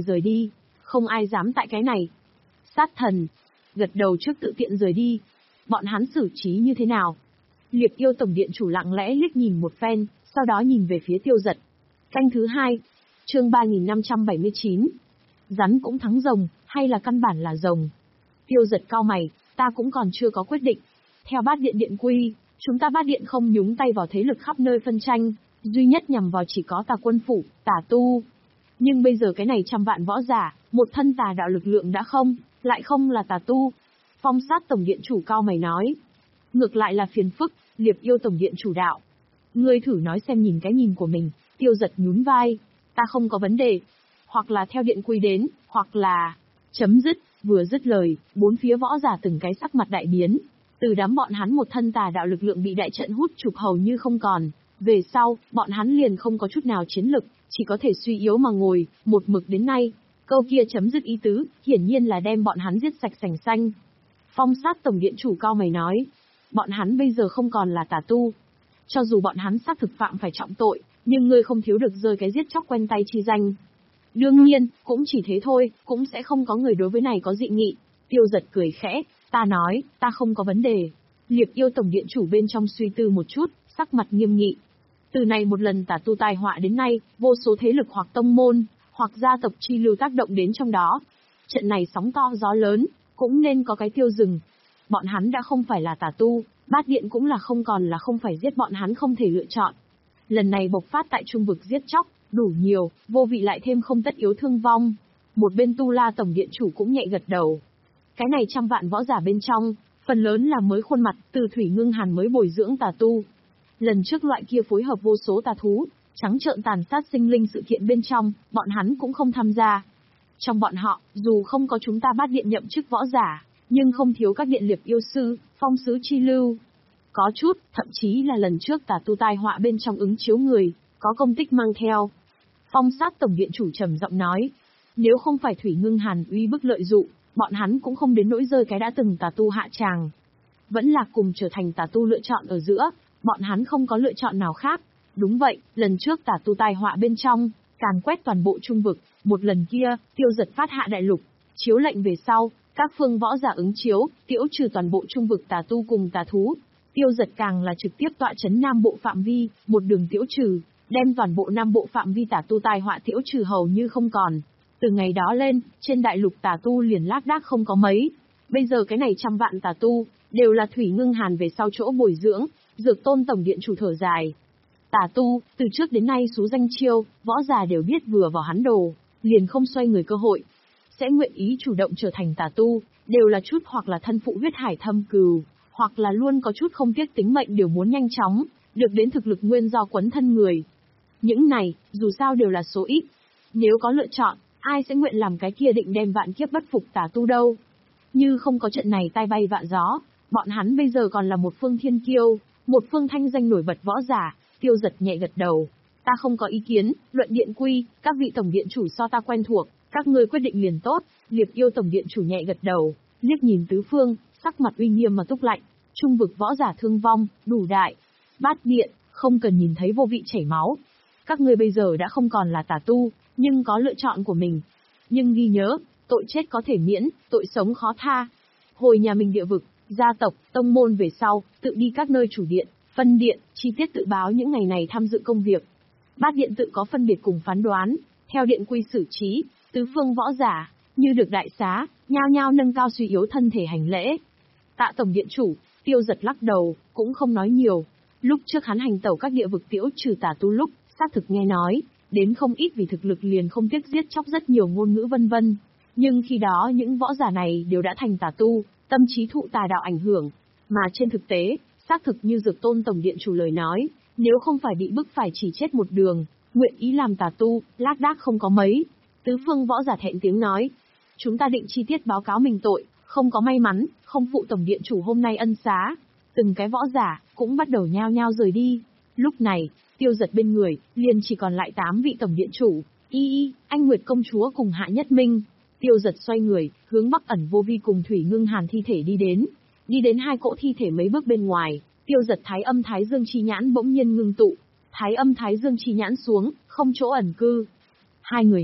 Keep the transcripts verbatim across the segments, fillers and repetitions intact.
rời đi, không ai dám tại cái này. Sát thần, gật đầu trước tự tiện rời đi. Bọn hắn xử trí như thế nào? Liệp yêu tổng điện chủ lặng lẽ liếc nhìn một phen, sau đó nhìn về phía Tiêu Dật. Canh thứ hai, chương ba nghìn năm trăm bảy mươi chín. Rắn cũng thắng rồng, hay là căn bản là rồng? Tiêu Dật cau mày, ta cũng còn chưa có quyết định. Theo Bát Điện điện quy, chúng ta Bát Điện không nhúng tay vào thế lực khắp nơi phân tranh, duy nhất nhằm vào chỉ có Tà Quân Phủ, Tà Tu. Nhưng bây giờ cái này trăm vạn võ giả, một thân tà đạo lực lượng đã không, lại không là Tà Tu. Phong Sát tổng điện chủ cau mày nói. Ngược lại là phiền phức, Liệp yêu tổng điện chủ đạo. Ngươi thử nói xem nhìn cái nhìn của mình. Tiêu Dật nhún vai. Ta không có vấn đề. Hoặc là theo điện quy đến, hoặc là... Chấm dứt, vừa dứt lời, bốn phía võ giả từng cái sắc mặt đại biến. Từ đám bọn hắn một thân tà đạo lực lượng bị đại trận hút chụp hầu như không còn. Về sau, bọn hắn liền không có chút nào chiến lực, chỉ có thể suy yếu mà ngồi, một mực đến nay. Câu kia chấm dứt ý tứ, hiển nhiên là đem bọn hắn giết sạch sành xanh. Phong Sát tổng điện chủ cao mày nói. Bọn hắn bây giờ không còn là tà tu. Cho dù bọn hắn xác thực phạm phải trọng tội, nhưng ngươi không thiếu được rơi cái giết chóc quen tay chi danh. Đương nhiên, cũng chỉ thế thôi, cũng sẽ không có người đối với này có dị nghị. Tiêu Dật cười khẽ, ta nói, ta không có vấn đề. Liệp yêu tổng điện chủ bên trong suy tư một chút, sắc mặt nghiêm nghị. Từ này một lần tà tu tai họa đến nay, vô số thế lực hoặc tông môn, hoặc gia tộc chi lưu tác động đến trong đó. Trận này sóng to gió lớn, cũng nên có cái tiêu dừng. Bọn hắn đã không phải là tà tu, Bát Điện cũng là không còn là không phải giết bọn hắn không thể lựa chọn. Lần này bộc phát tại trung vực giết chóc, đủ nhiều, vô vị lại thêm không tất yếu thương vong. Một bên Tu La tổng điện chủ cũng nhẹ gật đầu. Cái này trăm vạn võ giả bên trong, phần lớn là mới khuôn mặt, từ Thủy Ngưng Hàn mới bồi dưỡng tà tu. Lần trước loại kia phối hợp vô số tà thú, trắng trợn tàn sát sinh linh sự kiện bên trong, bọn hắn cũng không tham gia. Trong bọn họ, dù không có chúng ta Bát Điện nhậm chức võ giả, nhưng không thiếu các điện liệp yêu sư, phong sứ chi lưu. Có chút, thậm chí là lần trước tà tu tai họa bên trong ứng chiếu người, có công tích mang theo. Phong Sát tổng điện chủ trầm giọng nói, nếu không phải Thủy Ngưng Hàn uy bức lợi dụng, bọn hắn cũng không đến nỗi rơi cái đã từng tà tu hạ tràng. Vẫn là cùng trở thành tà tu lựa chọn ở giữa, bọn hắn không có lựa chọn nào khác. Đúng vậy, lần trước tà tu tai họa bên trong, càn quét toàn bộ trung vực, một lần kia, Tiêu Dật phát hạ đại lục, chiếu lệnh về sau, các phương võ giả ứng chiếu, tiễu trừ toàn bộ trung vực tà tu cùng tà thú. Tiêu Dật càng là trực tiếp tọa chấn nam bộ phạm vi, một đường tiễu trừ, đem toàn bộ nam bộ phạm vi tà tu tai họa tiễu trừ hầu như không còn. Từ ngày đó lên, trên đại lục tà tu liền lác đác không có mấy. Bây giờ cái này trăm vạn tà tu, đều là Thủy Ngưng Hàn về sau chỗ bồi dưỡng, Dược Tôn tổng điện chủ thở dài. Tà tu, từ trước đến nay số danh chiêu, võ giả đều biết vừa vào hắn đồ, liền không xoay người cơ hội. Sẽ nguyện ý chủ động trở thành tà tu, đều là chút hoặc là thân phụ huyết hải thâm cừu, hoặc là luôn có chút không tiếc tính mệnh đều muốn nhanh chóng, được đến thực lực nguyên do quấn thân người. Những này, dù sao đều là số ít. Nếu có lựa chọn, ai sẽ nguyện làm cái kia định đem vạn kiếp bất phục tà tu đâu. Như không có trận này tai bay vạ gió, bọn hắn bây giờ còn là một phương thiên kiêu, một phương thanh danh nổi bật võ giả. Tiêu Dật nhẹ gật đầu. Ta không có ý kiến, luận điện quy, các vị tổng điện chủ so ta quen thuộc, các ngươi quyết định liền tốt. Liệp yêu tổng điện chủ nhẹ gật đầu, liếc nhìn tứ phương, sắc mặt uy nghiêm mà túc lạnh. Trung vực võ giả thương vong, đủ đại. Bát Điện, không cần nhìn thấy vô vị chảy máu. Các ngươi bây giờ đã không còn là tà tu, nhưng có lựa chọn của mình. Nhưng ghi nhớ, tội chết có thể miễn, tội sống khó tha. Hồi nhà mình địa vực, gia tộc, tông môn về sau, tự đi các nơi chủ điện, phân điện, chi tiết tự báo những ngày này tham dự công việc. Bát Điện tự có phân biệt cùng phán đoán, theo điện quy xử trí, tứ phương võ giả, như được đại xá, nhao nhao nâng cao suy yếu thân thể hành lễ. Tạ tổng điện chủ, Tiêu Dật lắc đầu, cũng không nói nhiều. Lúc trước hắn hành tẩu các địa vực tiễu trừ tà tu lúc, xác thực nghe nói, đến không ít vì thực lực liền không tiếc giết chóc rất nhiều ngôn ngữ vân vân. Nhưng khi đó những võ giả này đều đã thành tà tu, tâm trí thụ tà đạo ảnh hưởng. Mà trên thực tế, xác thực như Dược Tôn tổng điện chủ lời nói, nếu không phải bị bức phải chỉ chết một đường, nguyện ý làm tà tu, lác đác không có mấy. Tứ phương võ giả thẹn tiếng nói, chúng ta định chi tiết báo cáo mình tội, không có may mắn, không phụ tổng điện chủ hôm nay ân xá. Từng cái võ giả, cũng bắt đầu nhao nhao rời đi. Lúc này, Tiêu Dật bên người, liền chỉ còn lại tám vị tổng điện chủ, Y Y, Anh Nguyệt công chúa cùng Hạ Nhất Minh. Tiêu Dật xoay người, hướng Bắc Ẩn Vô Vi cùng Thủy Ngưng Hàn thi thể đi đến. Đi đến hai cỗ thi thể mấy bước bên ngoài, Tiêu Dật thái âm thái dương chi nhãn bỗng nhiên ngưng tụ. Thái âm thái dương chi nhãn xuống, không chỗ ẩn cư. Hai người này,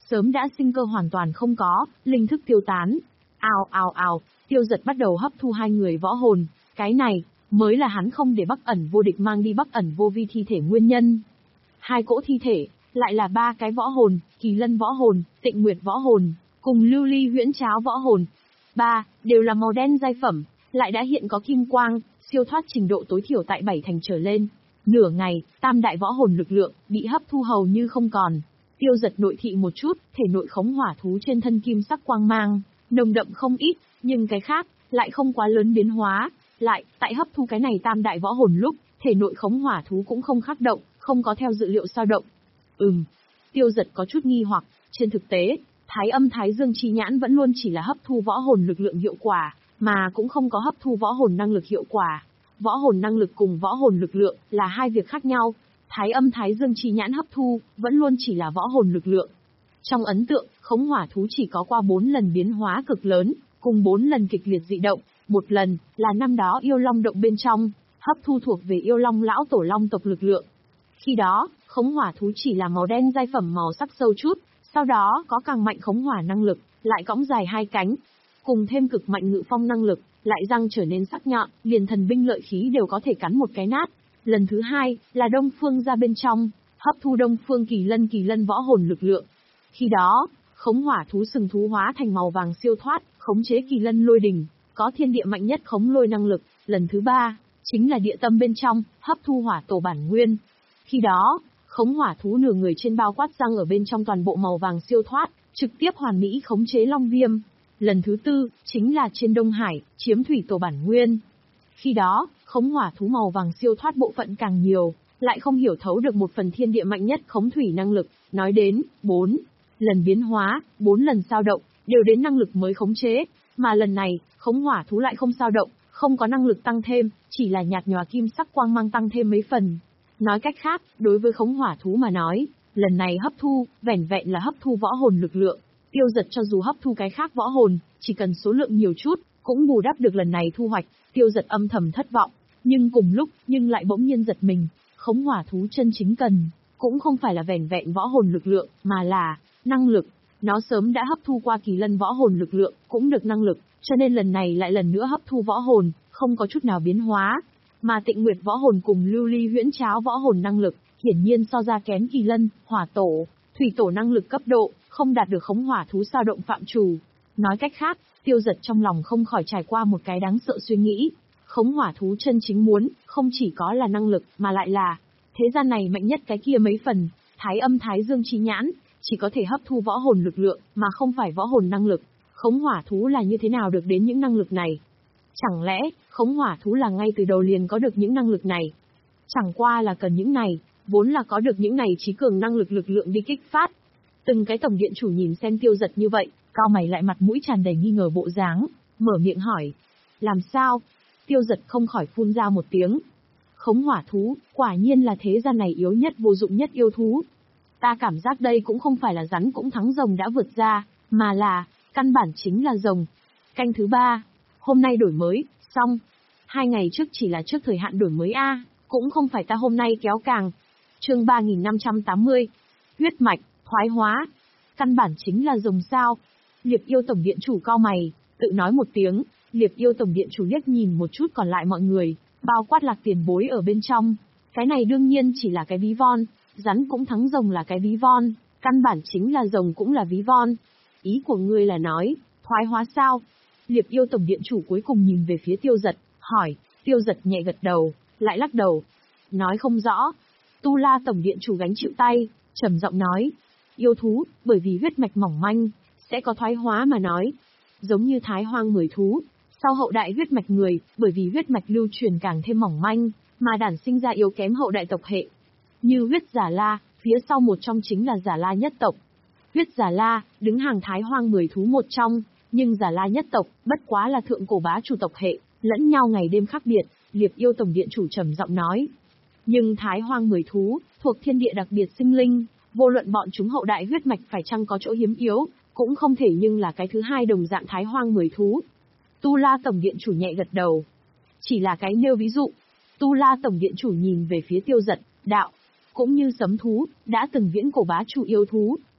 sớm đã sinh cơ hoàn toàn không có, linh thức tiêu tán. Ào ào ào, Tiêu Dật bắt đầu hấp thu hai người võ hồn, cái này mới là hắn không để Bắc Ẩn Vô Địch mang đi Bắc Ẩn Vô Vi thi thể nguyên nhân. Hai cỗ thi thể, lại là ba cái võ hồn, Kỳ Lân võ hồn, Tịnh Nguyệt võ hồn, cùng Lưu Ly Huyễn Tráo võ hồn. Ba, đều là màu đen giai phẩm, lại đã hiện có kim quang, siêu thoát trình độ tối thiểu tại bảy thành trở lên. Nửa ngày, tam đại võ hồn lực lượng bị hấp thu hầu như không còn. Tiêu Dật nội thị một chút, thể nội khống hỏa thú trên thân kim sắc quang mang, nồng đậm không ít, nhưng cái khác lại không quá lớn biến hóa. Lại, tại hấp thu cái này tam đại võ hồn lúc, thể nội khống hỏa thú cũng không khắc động, không có theo dự liệu sao động. Ừm. Tiêu Dật có chút nghi hoặc, trên thực tế, Thái Âm Thái Dương chi nhãn vẫn luôn chỉ là hấp thu võ hồn lực lượng hiệu quả, mà cũng không có hấp thu võ hồn năng lực hiệu quả. Võ hồn năng lực cùng võ hồn lực lượng là hai việc khác nhau. Thái Âm Thái Dương chi nhãn hấp thu vẫn luôn chỉ là võ hồn lực lượng. Trong ấn tượng, khống hỏa thú chỉ có qua bốn lần biến hóa cực lớn, cùng bốn lần kịch liệt dị động. Một lần là năm đó yêu long động bên trong, hấp thu thuộc về yêu long lão tổ long tộc lực lượng. Khi đó, khống hỏa thú chỉ là màu đen giai phẩm màu sắc sâu chút, sau đó có càng mạnh khống hỏa năng lực, lại cõng dài hai cánh, cùng thêm cực mạnh ngự phong năng lực, lại răng trở nên sắc nhọn, liền thần binh lợi khí đều có thể cắn một cái nát. Lần thứ hai là Đông Phương ra bên trong, hấp thu Đông Phương Kỳ Lân Kỳ Lân võ hồn lực lượng. Khi đó, khống hỏa thú sừng thú hóa thành màu vàng siêu thoát, khống chế Kỳ Lân lôi đỉnh, có thiên địa mạnh nhất khống lôi năng lực. Lần thứ ba chính là địa tâm bên trong, hấp thu hỏa tổ bản nguyên. Khi đó, khống hỏa thú nửa người trên bao quát răng ở bên trong toàn bộ màu vàng siêu thoát, trực tiếp hoàn mỹ khống chế long viêm. Lần thứ tư chính là trên Đông Hải, chiếm thủy tổ bản nguyên. Khi đó, khống hỏa thú màu vàng siêu thoát bộ phận càng nhiều, lại không hiểu thấu được một phần thiên địa mạnh nhất khống thủy năng lực. Nói đến bốn lần biến hóa, bốn lần sao động, đều đến năng lực mới khống chế, mà lần này, khống hỏa thú lại không sao động, không có năng lực tăng thêm, chỉ là nhạt nhòa kim sắc quang mang tăng thêm mấy phần. Nói cách khác, đối với khống hỏa thú mà nói, lần này hấp thu, vẻn vẹn là hấp thu võ hồn lực lượng. Tiêu Dật cho dù hấp thu cái khác võ hồn, chỉ cần số lượng nhiều chút, cũng bù đắp được lần này thu hoạch. Tiêu Dật âm thầm thất vọng, nhưng cùng lúc, nhưng lại bỗng nhiên giật mình. Khống hỏa thú chân chính cần, cũng không phải là vẻn vẹn võ hồn lực lượng, mà là năng lực. Nó sớm đã hấp thu qua Kỳ Lân võ hồn lực lượng, cũng được năng lực, cho nên lần này lại lần nữa hấp thu võ hồn, không có chút nào biến hóa. Mà Tịnh Nguyệt võ hồn cùng Lưu Ly Huyễn Tráo võ hồn năng lực, hiển nhiên so ra kém Kỳ Lân, Hỏa tổ, Thủy tổ năng lực cấp độ, không đạt được khống hỏa thú sao động phạm trù. Nói cách khác, Tiêu Dật trong lòng không khỏi trải qua một cái đáng sợ suy nghĩ. Khống hỏa thú chân chính muốn, không chỉ có là năng lực, mà lại là thế gian này mạnh nhất cái kia mấy phần. Thái Âm Thái Dương chi nhãn, chỉ có thể hấp thu võ hồn lực lượng, mà không phải võ hồn năng lực. Khống hỏa thú là như thế nào được đến những năng lực này? Chẳng lẽ, khống hỏa thú là ngay từ đầu liền có được những năng lực này? Chẳng qua là cần những này, vốn là có được những này trí cường năng lực lực lượng đi kích phát. Từng cái tổng điện chủ nhìn xem Tiêu Dật như vậy, cao mày lại mặt mũi tràn đầy nghi ngờ bộ dáng, mở miệng hỏi. Làm sao? Tiêu Dật không khỏi phun ra một tiếng. Khống hỏa thú, quả nhiên là thế gian này yếu nhất vô dụng nhất yêu thú. Ta cảm giác đây cũng không phải là rắn cũng thắng rồng đã vượt ra, mà là, căn bản chính là rồng. Canh thứ ba, hôm nay đổi mới, xong. Hai ngày trước chỉ là trước thời hạn đổi mới A, cũng không phải ta hôm nay kéo càng. Chương ba nghìn năm trăm tám mươi, huyết mạch, thoái hóa. Căn bản chính là rồng sao. Liệp yêu tổng điện chủ cao mày, tự nói một tiếng. Liệp yêu tổng điện chủ liếc nhìn một chút còn lại mọi người, bao quát Lạc tiền bối ở bên trong. Cái này đương nhiên chỉ là cái ví von, rắn cũng thắng rồng là cái ví von, căn bản chính là rồng cũng là ví von. Ý của ngươi là nói, thoái hóa sao? Liệp yêu tổng điện chủ cuối cùng nhìn về phía Tiêu Dật, hỏi. Tiêu Dật nhẹ gật đầu, lại lắc đầu. Nói không rõ. Tu La tổng điện chủ gánh chịu tay, trầm giọng nói. Yêu thú, bởi vì huyết mạch mỏng manh, sẽ có thoái hóa mà nói. Giống như Thái Hoang mười thú, sau hậu đại huyết mạch người, bởi vì huyết mạch lưu truyền càng thêm mỏng manh, mà đản sinh ra yếu kém hậu đại tộc hệ. Như huyết Giả La, phía sau một trong chính là Giả La nhất tộc. Huyết Giả La, đứng hàng Thái Hoang mười thú một trong, nhưng Giả La nhất tộc, bất quá là thượng cổ bá chủ tộc hệ, lẫn nhau ngày đêm khác biệt, Liệp yêu tổng điện chủ trầm giọng nói. Nhưng Thái Hoang mười thú, thuộc thiên địa đặc biệt sinh linh, vô luận bọn chúng hậu đại huyết mạch phải chăng có chỗ hiếm yếu, cũng không thể nhưng là cái thứ hai đồng dạng Thái Hoang mười thú. Tu La tổng điện chủ nhẹ gật đầu. Chỉ là cái nêu ví dụ. Tu La tổng điện chủ nhìn về phía Tiêu Dật, đạo. Cũng như sấm thú, đã từng viễn cổ bá chủ yêu thú,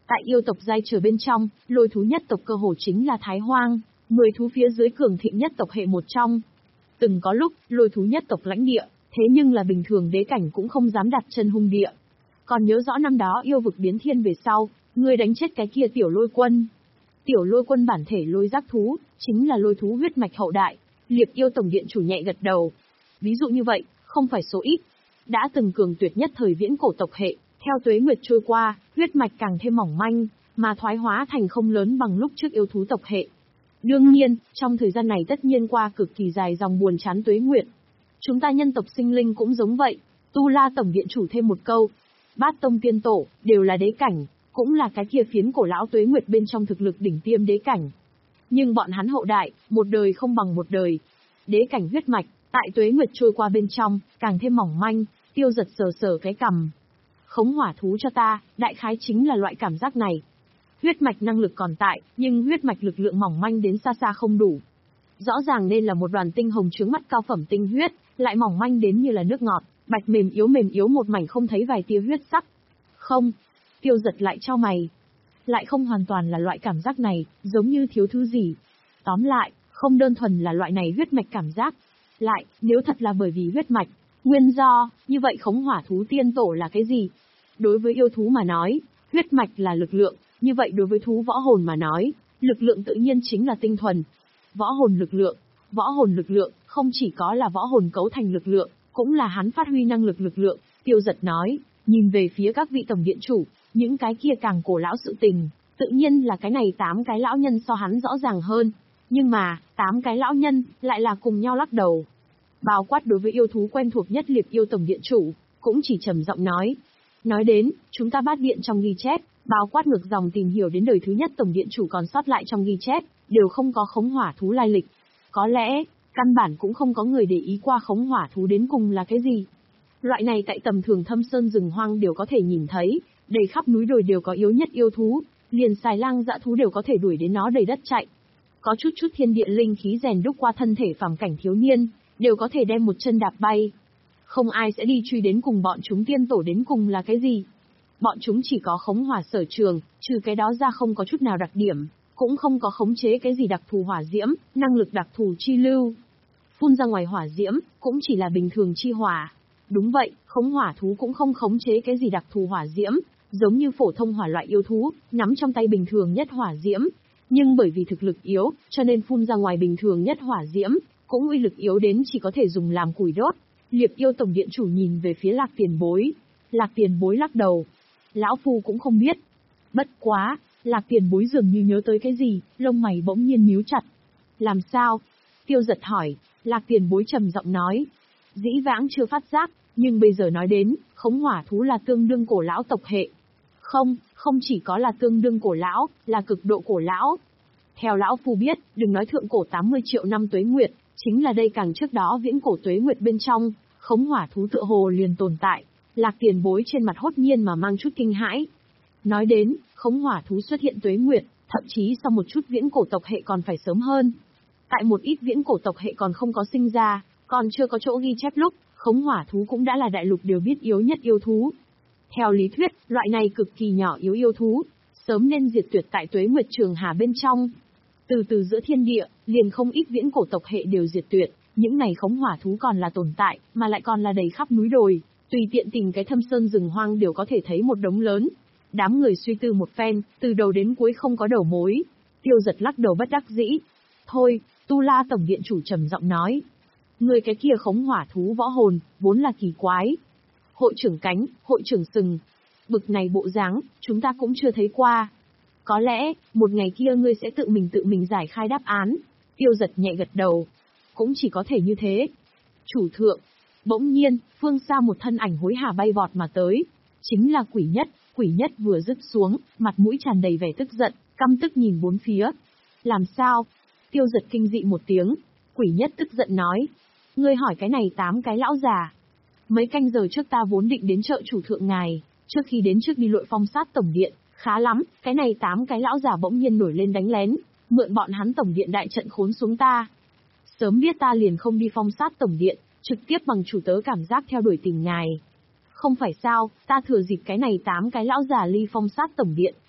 Tại yêu tộc giai trở bên trong, lôi thú nhất tộc cơ hồ chính là Thái Hoang, mười thú phía dưới cường thịnh nhất tộc hệ một trong. Từng có lúc, lôi thú nhất tộc lãnh địa, thế nhưng là bình thường đế cảnh cũng không dám đặt chân hung địa. Còn nhớ rõ năm đó yêu vực biến thiên về sau, ngươi đánh chết cái kia tiểu lôi quân. Tiểu lôi quân bản thể lôi giác thú, chính là lôi thú huyết mạch hậu đại. Liệp yêu tổng điện chủ nhẹ gật đầu. Ví dụ như vậy, không phải số ít. Đã từng cường tuyệt nhất thời viễn cổ tộc hệ, theo tuế nguyệt trôi qua, huyết mạch càng thêm mỏng manh, mà thoái hóa thành không lớn bằng lúc trước yêu thú tộc hệ. Đương nhiên, trong thời gian này tất nhiên qua cực kỳ dài dòng buồn chán tuế nguyệt. Chúng ta nhân tộc sinh linh cũng giống vậy. Tu La tổng điện chủ thêm một câu. Bát tông tiên tổ, đều là đế cảnh, cũng là cái kia phiến cổ lão tuế nguyệt bên trong thực lực đỉnh tiêm đế cảnh. Nhưng bọn hắn hậu đại, một đời không bằng một đời. Đế cảnh huyết mạch, tại tuế nguyệt trôi qua bên trong, càng thêm mỏng manh. Tiêu Giật sờ sờ cái cằm. Khống hỏa thú cho ta, đại khái chính là loại cảm giác này. Huyết mạch năng lực còn tại, nhưng huyết mạch lực lượng mỏng manh đến xa xa không đủ. Rõ ràng nên là một đoàn tinh hồng trướng mắt cao phẩm tinh huyết, lại mỏng manh đến như là nước ngọt, bạch mềm yếu mềm yếu một mảnh không thấy vài tia huyết sắc. Không, Tiêu Giật lại chau mày. Lại không hoàn toàn là loại cảm giác này, giống như thiếu thứ gì. Tóm lại, không đơn thuần là loại này huyết mạch cảm giác. Lại, nếu thật là bởi vì huyết mạch, nguyên do, như vậy khống hỏa thú tiên tổ là cái gì? Đối với yêu thú mà nói, huyết mạch là lực lượng, như vậy đối với thú võ hồn mà nói, lực lượng tự nhiên chính là tinh thuần. Võ hồn lực lượng, võ hồn lực lượng, không chỉ có là võ hồn cấu thành lực lượng, cũng là hắn phát huy năng lực lực lượng. Tiêu Giật nói, nhìn về phía các vị tổng điện chủ, những cái kia càng cổ lão sự tình, tự nhiên là cái này tám cái lão nhân so hắn rõ ràng hơn. Nhưng mà, tám cái lão nhân, lại là cùng nhau lắc đầu. Bao quát đối với yêu thú quen thuộc nhất Liệp yêu tổng điện chủ, cũng chỉ trầm giọng nói. Nói đến, chúng ta bát điện trong ghi chép, bao quát ngược dòng tìm hiểu đến đời thứ nhất tổng điện chủ còn sót lại trong ghi chép, đều không có khống hỏa thú lai lịch. Có lẽ, căn bản cũng không có người để ý qua khống hỏa thú đến cùng là cái gì. Loại này tại tầm thường thâm sơn rừng hoang đều có thể nhìn thấy, đầy khắp núi đồi đều có yếu nhất yêu thú, liền xài lang dã thú đều có thể đuổi đến nó đầy đất chạy. Có chút chút thiên địa linh khí rèn đúc qua thân thể phàm cảnh thiếu niên, đều có thể đem một chân đạp bay. Không ai sẽ đi truy đến cùng bọn chúng tiên tổ đến cùng là cái gì. Bọn chúng chỉ có khống hỏa sở trường, trừ cái đó ra không có chút nào đặc điểm, cũng không có khống chế cái gì đặc thù hỏa diễm, năng lực đặc thù chi lưu. Phun ra ngoài hỏa diễm, cũng chỉ là bình thường chi hỏa. Đúng vậy, khống hỏa thú cũng không khống chế cái gì đặc thù hỏa diễm, giống như phổ thông hỏa loại yêu thú, nắm trong tay bình thường nhất hỏa diễm. Nhưng bởi vì thực lực yếu, cho nên phun ra ngoài bình thường nhất hỏa diễm, cũng uy lực yếu đến chỉ có thể dùng làm củi đốt. Liệp yêu tổng điện chủ nhìn về phía Lạc Tiền Bối. Lạc Tiền Bối lắc đầu. Lão Phu cũng không biết. Bất quá, Lạc Tiền Bối dường như nhớ tới cái gì, lông mày bỗng nhiên nhíu chặt. Làm sao? Tiêu Giật hỏi. Lạc Tiền Bối trầm giọng nói. Dĩ vãng chưa phát giác, nhưng bây giờ nói đến, khống hỏa thú là tương đương cổ lão tộc hệ. Không, không chỉ có là tương đương cổ lão, là cực độ cổ lão. Theo Lão Phu biết, đừng nói thượng cổ tám mươi triệu năm tuế nguyệt, chính là đây càng trước đó viễn cổ tuế nguyệt bên trong, khống hỏa thú tựa hồ liền tồn tại. Lạc Tiền Bối trên mặt hốt nhiên mà mang chút kinh hãi. Nói đến, khống hỏa thú xuất hiện tuế nguyệt, thậm chí sau một chút viễn cổ tộc hệ còn phải sớm hơn. Tại một ít viễn cổ tộc hệ còn không có sinh ra, còn chưa có chỗ ghi chép lúc, khống hỏa thú cũng đã là đại lục đều biết yếu nhất yêu thú. Theo lý thuyết, loại này cực kỳ nhỏ yếu yêu thú, sớm nên diệt tuyệt tại tuế nguyệt trường hà bên trong. Từ từ giữa thiên địa, liền không ít viễn cổ tộc hệ đều diệt tuyệt, những này khống hỏa thú còn là tồn tại, mà lại còn là đầy khắp núi đồi, tùy tiện tìm cái thâm sơn rừng hoang đều có thể thấy một đống lớn. Đám người suy tư một phen, từ đầu đến cuối không có đầu mối. Tiêu Giật lắc đầu bất đắc dĩ. Thôi, Tu La tổng điện chủ trầm giọng nói. Người cái kia khống hỏa thú võ hồn, vốn là kỳ quái. Hội trưởng cánh, hội trưởng sừng. Bực này bộ dáng, chúng ta cũng chưa thấy qua. Có lẽ, một ngày kia ngươi sẽ tự mình tự mình giải khai đáp án. Tiêu Giật nhẹ gật đầu. Cũng chỉ có thể như thế. Chủ thượng. Bỗng nhiên, phương xa một thân ảnh hối hả bay vọt mà tới. Chính là Quỷ Nhất. Quỷ Nhất vừa dứt xuống, mặt mũi tràn đầy vẻ tức giận, căm tức nhìn bốn phía. Làm sao? Tiêu Giật kinh dị một tiếng. Quỷ Nhất tức giận nói. Ngươi hỏi cái này tám cái lão già. Mấy canh giờ trước ta vốn định đến chợ chủ thượng ngài, trước khi đến trước đi lội phong sát tổng điện, khá lắm, cái này tám cái lão già bỗng nhiên nổi lên đánh lén, mượn bọn hắn tổng điện đại trận khốn xuống ta. Sớm biết ta liền không đi phong sát tổng điện, trực tiếp bằng chủ tớ cảm giác theo đuổi tình ngài. Không phải sao, ta thừa dịp cái này tám cái lão già ly phong sát tổng điện,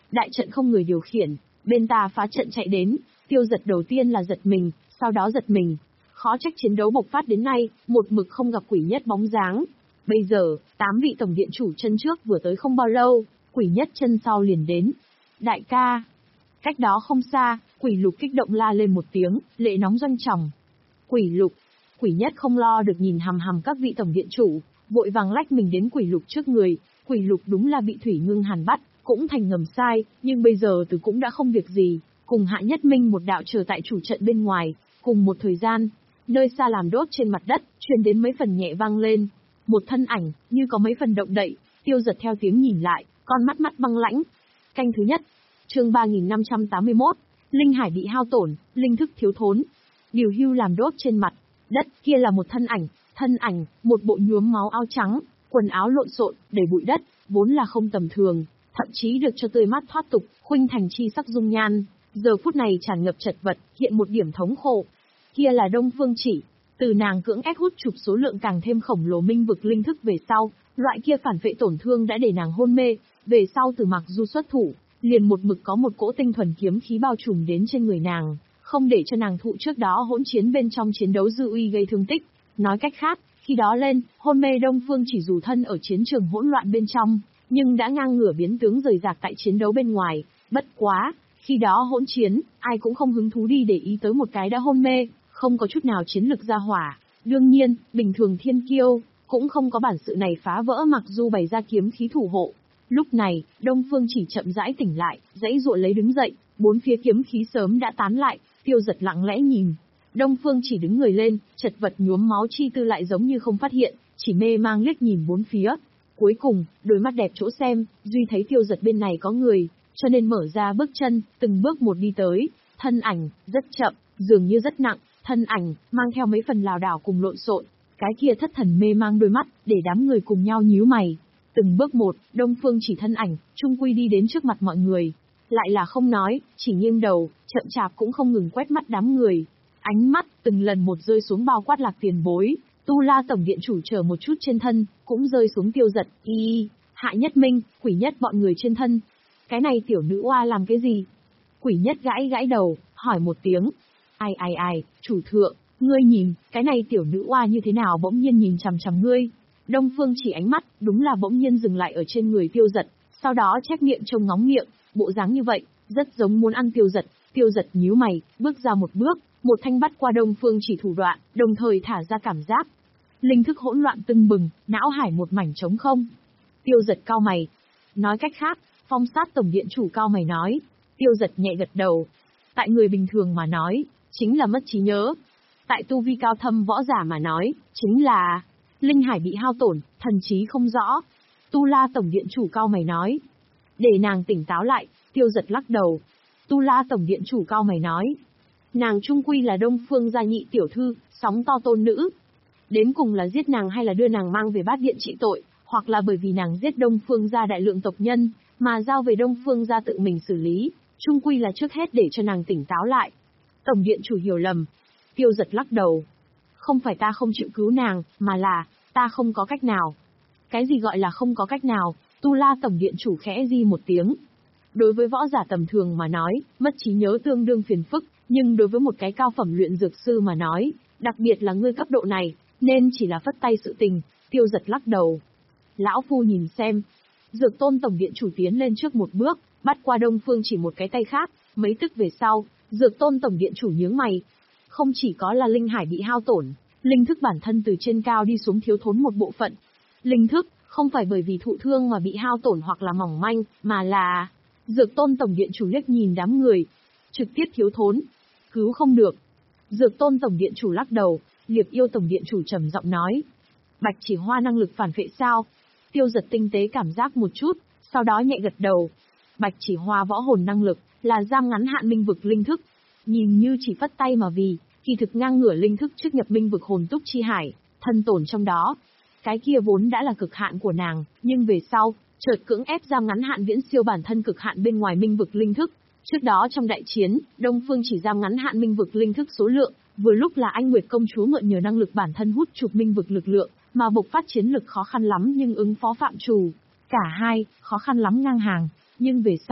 Đại trận không người điều khiển, bên ta phá trận chạy đến, Tiêu Giật đầu tiên là giật mình, sau đó giật mình. Khó trách chiến đấu bộc phát đến nay, một mực không gặp quỷ nhất bóng dáng. Bây giờ, tám vị tổng điện chủ chân trước vừa tới không bao lâu, quỷ nhất chân sau liền đến. Đại ca. Cách đó không xa, quỷ lục kích động la lên một tiếng, lệ nóng doanh tròng. Quỷ lục. Quỷ nhất không lo được nhìn hằm hằm các vị tổng điện chủ, vội vàng lách mình đến quỷ lục trước người. Quỷ lục đúng là bị Thủy Ngưng Hàn bắt, cũng thành ngầm sai, nhưng bây giờ từ cũng đã không việc gì, cùng Hạ Nhất Minh một đạo chờ tại chủ trận bên ngoài. Cùng một thời gian, nơi xa làm đốt trên mặt đất, truyền đến mấy phần nhẹ vang lên. Một thân ảnh, như có mấy phần động đậy, Tiêu Giật theo tiếng nhìn lại, con mắt mắt băng lãnh. Canh thứ nhất, chương ba nghìn năm trăm tám mươi mốt, linh hải bị hao tổn, linh thức thiếu thốn. Điều hưu làm đốt trên mặt đất, kia là một thân ảnh, thân ảnh, một bộ nhuốm máu áo trắng, quần áo lộn xộn, đầy bụi đất, vốn là không tầm thường, thậm chí được cho tươi mát thoát tục, khuynh thành chi sắc dung nhan, giờ phút này tràn ngập chật vật, hiện một điểm thống khổ. Kia là Đông Phương Chỉ, từ nàng cưỡng ép hút chụp số lượng càng thêm khổng lồ minh vực linh thức về sau, loại kia phản vệ tổn thương đã để nàng hôn mê, về sau từ Mặc Du xuất thủ, liền một mực có một cỗ tinh thuần kiếm khí bao trùm đến trên người nàng, không để cho nàng thụ trước đó hỗn chiến bên trong chiến đấu dư uy gây thương tích. Nói cách khác, khi đó lên, hôn mê Đông Phương Chỉ dù thân ở chiến trường hỗn loạn bên trong, nhưng đã ngang ngửa biến tướng rời rạc tại chiến đấu bên ngoài. Bất quá, khi đó hỗn chiến, ai cũng không hứng thú đi để ý tới một cái đã hôn mê, không có chút nào chiến lực ra hỏa. Đương nhiên, bình thường thiên kiêu, cũng không có bản sự này phá vỡ Mặc Du bày ra kiếm khí thủ hộ. Lúc này, Đông Phương Chỉ chậm rãi tỉnh lại, dãy dụa lấy đứng dậy, bốn phía kiếm khí sớm đã tán lại. Tiêu Giật lặng lẽ nhìn. Đông Phương Chỉ đứng người lên, chật vật nhuốm máu chi tư lại giống như không phát hiện, chỉ mê mang liếc nhìn bốn phía. Cuối cùng, đôi mắt đẹp chỗ xem, duy thấy Tiêu Giật bên này có người, cho nên mở ra bước chân, từng bước một đi tới, thân ảnh, rất chậm, dường như rất nặng, thân ảnh, mang theo mấy phần lảo đảo cùng lộn xộn. Cái kia thất thần mê mang đôi mắt, để đám người cùng nhau nhíu mày. Từng bước một, Đông Phương Chỉ thân ảnh, trung quy đi đến trước mặt mọi người. Lại là không nói, chỉ nghiêng đầu, chậm chạp cũng không ngừng quét mắt đám người. Ánh mắt, từng lần một rơi xuống bao quát Lạc tiền bối, Tu La tổng điện chủ chờ một chút trên thân, cũng rơi xuống Tiêu Giật, y, Hạ Nhất Minh, quỷ nhất bọn người trên thân. Cái này tiểu nữ oa làm cái gì? Quỷ nhất gãi gãi đầu, hỏi một tiếng. Ai ai ai, chủ thượng, ngươi nhìn, cái này tiểu nữ oa như thế nào bỗng nhiên nhìn chằm chằm ngươi. Đông Phương Chỉ ánh mắt, đúng là bỗng nhiên dừng lại ở trên người Tiêu Giật, sau đó chép miệng trông ngóng miệng, bộ dáng như vậy, rất giống muốn ăn Tiêu Giật. Tiêu Giật nhíu mày, bước ra một bước, một thanh bắt qua Đông Phương Chỉ thủ đoạn, đồng thời thả ra cảm giác. Linh thức hỗn loạn tưng bừng, não hải một mảnh trống không. Tiêu Giật cau mày. Nói cách khác, Phong Sát tổng điện chủ cau mày nói. Tiêu Giật nhẹ gật đầu. Tại người bình thường mà nói, chính là mất trí nhớ. Tại tu vi cao thâm võ giả mà nói, chính là linh hải bị hao tổn, thần trí không rõ. Tu La tổng điện chủ cau mày nói. Để nàng tỉnh táo lại, Tiêu Giật lắc đầu. Tu La tổng điện chủ cau mày nói. Nàng trung quy là Đông Phương gia nhị tiểu thư, sóng to tôn nữ. Đến cùng là giết nàng hay là đưa nàng mang về bát điện trị tội, hoặc là bởi vì nàng giết Đông Phương gia đại lượng tộc nhân, mà giao về Đông Phương gia tự mình xử lý, trung quy là trước hết để cho nàng tỉnh táo lại. Tổng điện chủ hiểu lầm. Tiêu Giật lắc đầu. Không phải ta không chịu cứu nàng, mà là, ta không có cách nào. Cái gì gọi là không có cách nào? Tu La tổng điện chủ khẽ di một tiếng. Đối với võ giả tầm thường mà nói, mất trí nhớ tương đương phiền phức, nhưng đối với một cái cao phẩm luyện dược sư mà nói, đặc biệt là ngươi cấp độ này, nên chỉ là phất tay sự tình. Tiêu Giật lắc đầu. Lão phu nhìn xem. Dược Tôn tổng điện chủ tiến lên trước một bước, bắt qua Đông Phương Chỉ một cái tay khác, mấy tức về sau, Dược Tôn tổng điện chủ nhướng mày. Không chỉ có là linh hải bị hao tổn, linh thức bản thân từ trên cao đi xuống thiếu thốn một bộ phận. Linh thức, không phải bởi vì thụ thương mà bị hao tổn hoặc là mỏng manh, mà là... Dược Tôn tổng điện chủ liếc nhìn đám người. Trực tiếp thiếu thốn. Cứu không được. Dược Tôn tổng điện chủ lắc đầu, Liệp Yêu tổng điện chủ trầm giọng nói. Bạch Chỉ Hoa năng lực phản vệ sao? Tiêu Giật tinh tế cảm giác một chút, sau đó nhẹ gật đầu. Bạch Chỉ Hoa võ hồn năng lực, là giam ngắn hạn minh vực linh thức. Nhìn như chỉ phất tay mà vì, kỳ thực ngang ngửa linh thức trước nhập minh vực hồn túc chi hải, thân tổn trong đó. Cái kia vốn đã là cực hạn của nàng, nhưng về sau, chợt cưỡng ép giam ngắn hạn viễn siêu bản thân cực hạn bên ngoài minh vực linh thức. Trước đó trong đại chiến, Đông Phương chỉ giam ngắn hạn minh vực linh thức số lượng, vừa lúc là Anh Nguyệt công chúa mượn nhờ năng lực bản thân hút chụp minh vực lực lượng, mà bộc phát chiến lực khó khăn lắm nhưng ứng phó phạm trù. Cả hai, khó khăn lắm ngang hàng, nhưng về sau,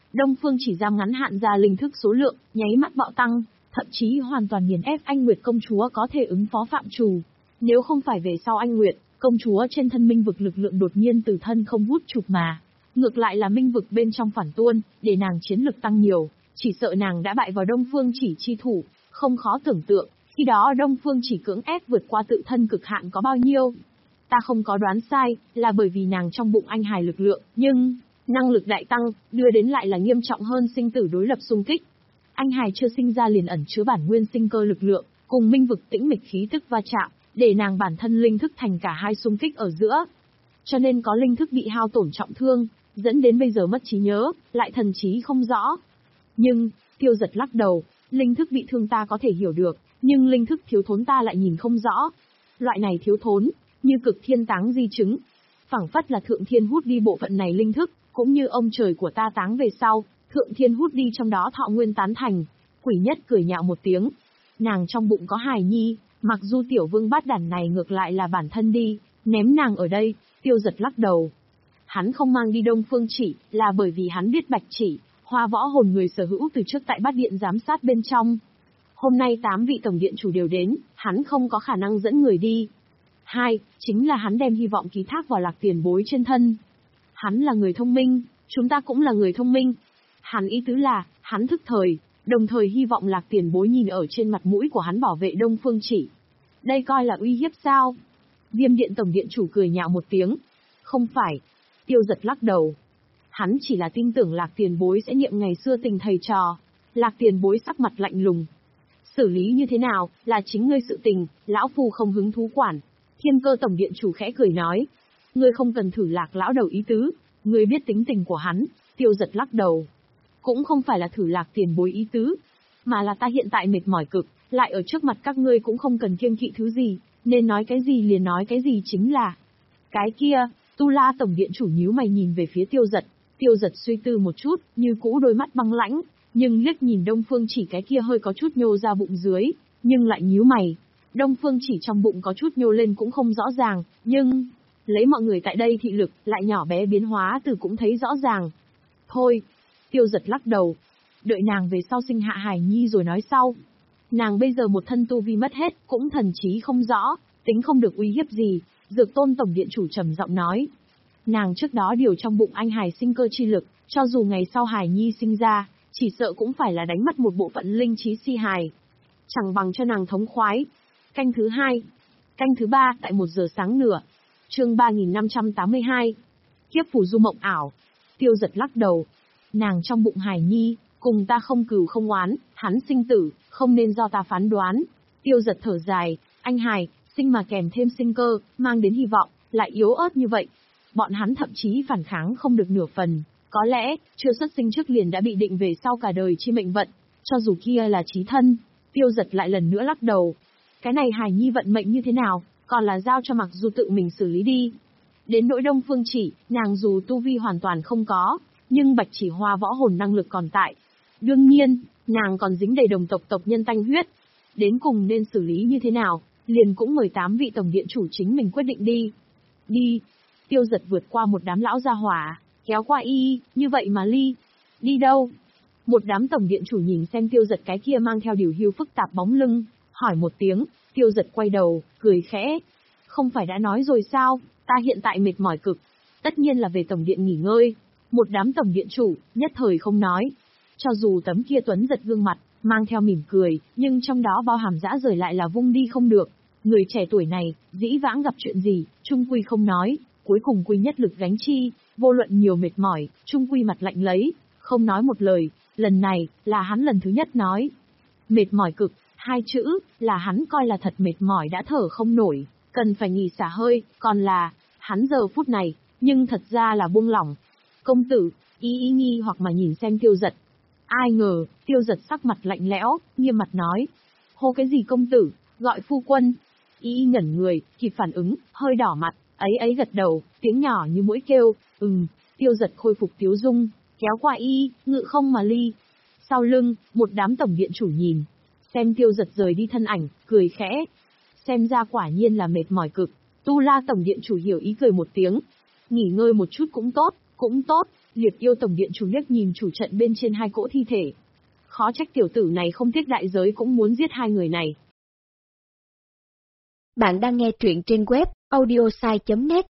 Đông Phương chỉ dám ngắn hạn ra linh thức số lượng, nháy mắt bạo tăng, thậm chí hoàn toàn nghiền ép Anh Nguyệt công chúa có thể ứng phó phạm trù. Nếu không phải về sau Anh Nguyệt, công chúa trên thân minh vực lực lượng đột nhiên từ thân không hút chụp mà. Ngược lại là minh vực bên trong phản tuôn, để nàng chiến lực tăng nhiều, chỉ sợ nàng đã bại vào Đông Phương chỉ chi thủ, không khó tưởng tượng, khi đó Đông Phương chỉ cưỡng ép vượt qua tự thân cực hạn có bao nhiêu. Ta không có đoán sai, là bởi vì nàng trong bụng anh hài lực lượng, nhưng, năng lực đại tăng, đưa đến lại là nghiêm trọng hơn sinh tử đối lập xung kích. Anh hài chưa sinh ra liền ẩn chứa bản nguyên sinh cơ lực lượng, cùng minh vực tĩnh mịch khí tức va chạm, để nàng bản thân linh thức thành cả hai xung kích ở giữa. Cho nên có linh thức bị hao tổn trọng thương, dẫn đến bây giờ mất trí nhớ, lại thần trí không rõ. Nhưng, Tiêu Giật lắc đầu, linh thức bị thương ta có thể hiểu được, nhưng linh thức thiếu thốn ta lại nhìn không rõ. Loại này thiếu thốn, như cực thiên táng di chứng. Phảng phất là thượng thiên hút đi bộ phận này linh thức, cũng như ông trời của ta táng về sau, thượng thiên hút đi trong đó thọ nguyên tán thành. Quỷ nhất cười nhạo một tiếng. Nàng trong bụng có hài nhi, mặc dù tiểu vương bát đản này ngược lại là bản thân đi, ném nàng ở đây. Tiêu Giật lắc đầu. Hắn không mang đi Đông Phương Chỉ, là bởi vì hắn biết Bạch Chỉ, Hoa Võ Hồn người sở hữu từ trước tại Bát Điện giám sát bên trong. Hôm nay tám vị tổng điện chủ đều đến, hắn không có khả năng dẫn người đi. Hai, chính là hắn đem hy vọng ký thác vào Lạc Tiền Bối trên thân. Hắn là người thông minh, chúng ta cũng là người thông minh. Hắn ý tứ là, hắn thức thời, đồng thời hy vọng Lạc Tiền Bối nhìn ở trên mặt mũi của hắn bảo vệ Đông Phương Chỉ. Đây coi là uy hiếp sao? Viêm Điện tổng điện chủ cười nhạo một tiếng. Không phải. Tiêu Giật lắc đầu. Hắn chỉ là tin tưởng Lạc Tiền Bối sẽ niệm ngày xưa tình thầy trò. Lạc Tiền Bối sắc mặt lạnh lùng. Xử lý như thế nào, là chính ngươi sự tình, lão phu không hứng thú quản. Thiên Cơ tổng điện chủ khẽ cười nói. Ngươi không cần thử Lạc lão đầu ý tứ, ngươi biết tính tình của hắn. Tiêu Giật lắc đầu. Cũng không phải là thử Lạc Tiền Bối ý tứ, mà là ta hiện tại mệt mỏi cực, lại ở trước mặt các ngươi cũng không cần kiêng kỵ thứ gì, nên nói cái gì liền nói cái gì chính là. Cái kia, Tu La tổng điện chủ nhíu mày nhìn về phía Tiêu Giật. Tiêu Giật suy tư một chút, như cũ đôi mắt băng lãnh, nhưng liếc nhìn Đông Phương Chỉ cái kia hơi có chút nhô ra bụng dưới, nhưng lại nhíu mày. Đông Phương Chỉ trong bụng có chút nhô lên cũng không rõ ràng, nhưng lấy mọi người tại đây thị lực, lại nhỏ bé biến hóa từ cũng thấy rõ ràng. Thôi, Tiêu Giật lắc đầu, đợi nàng về sau sinh hạ hài nhi rồi nói sau. Nàng bây giờ một thân tu vi mất hết, cũng thần trí không rõ, tính không được uy hiếp gì. Dược Tôn tổng điện chủ trầm giọng nói. Nàng trước đó điều trong bụng anh hài sinh cơ chi lực, cho dù ngày sau hài nhi sinh ra, chỉ sợ cũng phải là đánh mất một bộ phận linh trí si hài. Chẳng bằng cho nàng thống khoái. Canh thứ hai. Canh thứ ba tại một giờ sáng nửa. Chương ba nghìn năm trăm tám mươi hai. Kiếp phù du mộng ảo. Tiêu Giật lắc đầu. Nàng trong bụng hài nhi, cùng ta không cừu không oán, hắn sinh tử, không nên do ta phán đoán. Tiêu Giật thở dài, anh hài, sinh mà kèm thêm sinh cơ, mang đến hy vọng, lại yếu ớt như vậy. Bọn hắn thậm chí phản kháng không được nửa phần, có lẽ, chưa xuất sinh trước liền đã bị định về sau cả đời chi mệnh vận, cho dù kia là chí thân. Tiêu Giật lại lần nữa lắc đầu. Cái này hài nhi vận mệnh như thế nào, còn là giao cho Mặc Du tự mình xử lý đi. Đến nỗi Đông Phương Chỉ, nàng dù tu vi hoàn toàn không có, nhưng Bạch Chỉ Hoa võ hồn năng lực còn tại. Đương nhiên, nàng còn dính đầy đồng tộc tộc nhân tanh huyết. Đến cùng nên xử lý như thế nào, liền cũng mời tám vị tổng điện chủ chính mình quyết định đi. Đi. Tiêu Giật vượt qua một đám lão gia hỏa, kéo qua y, như vậy mà ly. Đi đâu? Một đám tổng điện chủ nhìn xem Tiêu Giật cái kia mang theo điều hưu phức tạp bóng lưng, hỏi một tiếng. Tiêu Giật quay đầu, cười khẽ. Không phải đã nói rồi sao, ta hiện tại mệt mỏi cực. Tất nhiên là về tổng điện nghỉ ngơi. Một đám tổng điện chủ, nhất thời không nói. Cho dù tấm kia tuấn giật gương mặt, mang theo mỉm cười, nhưng trong đó bao hàm dã rời lại là vung đi không được. Người trẻ tuổi này, dĩ vãng gặp chuyện gì, trung quy không nói, cuối cùng quy nhất lực gánh chi, vô luận nhiều mệt mỏi, trung quy mặt lạnh lấy, không nói một lời, lần này, là hắn lần thứ nhất nói. Mệt mỏi cực, hai chữ, là hắn coi là thật mệt mỏi đã thở không nổi, cần phải nghỉ xả hơi, còn là, hắn giờ phút này, nhưng thật ra là buông lỏng. Công tử, ý ý nghi hoặc mà nhìn xem Tiêu Giật. Ai ngờ, Tiêu Giật sắc mặt lạnh lẽo, nghiêm mặt nói. Hô cái gì công tử, gọi phu quân. Ý ý ngẩn người, kịp phản ứng, hơi đỏ mặt, ấy ấy gật đầu, tiếng nhỏ như mũi kêu, ừm. Tiêu Giật khôi phục tiếu dung, kéo qua y, ngự không mà ly. Sau lưng, một đám tổng điện chủ nhìn, xem Tiêu Giật rời đi thân ảnh, cười khẽ. Xem ra quả nhiên là mệt mỏi cực. Tu La tổng điện chủ hiểu ý cười một tiếng. Nghỉ ngơi một chút cũng tốt, cũng tốt. Liệt yêu tổng điện chủ liếc nhìn chủ trận bên trên hai cỗ thi thể. Khó trách tiểu tử này không tiếc đại giới cũng muốn giết hai người này. Bạn đang nghe truyện trên web audiosai chấm net.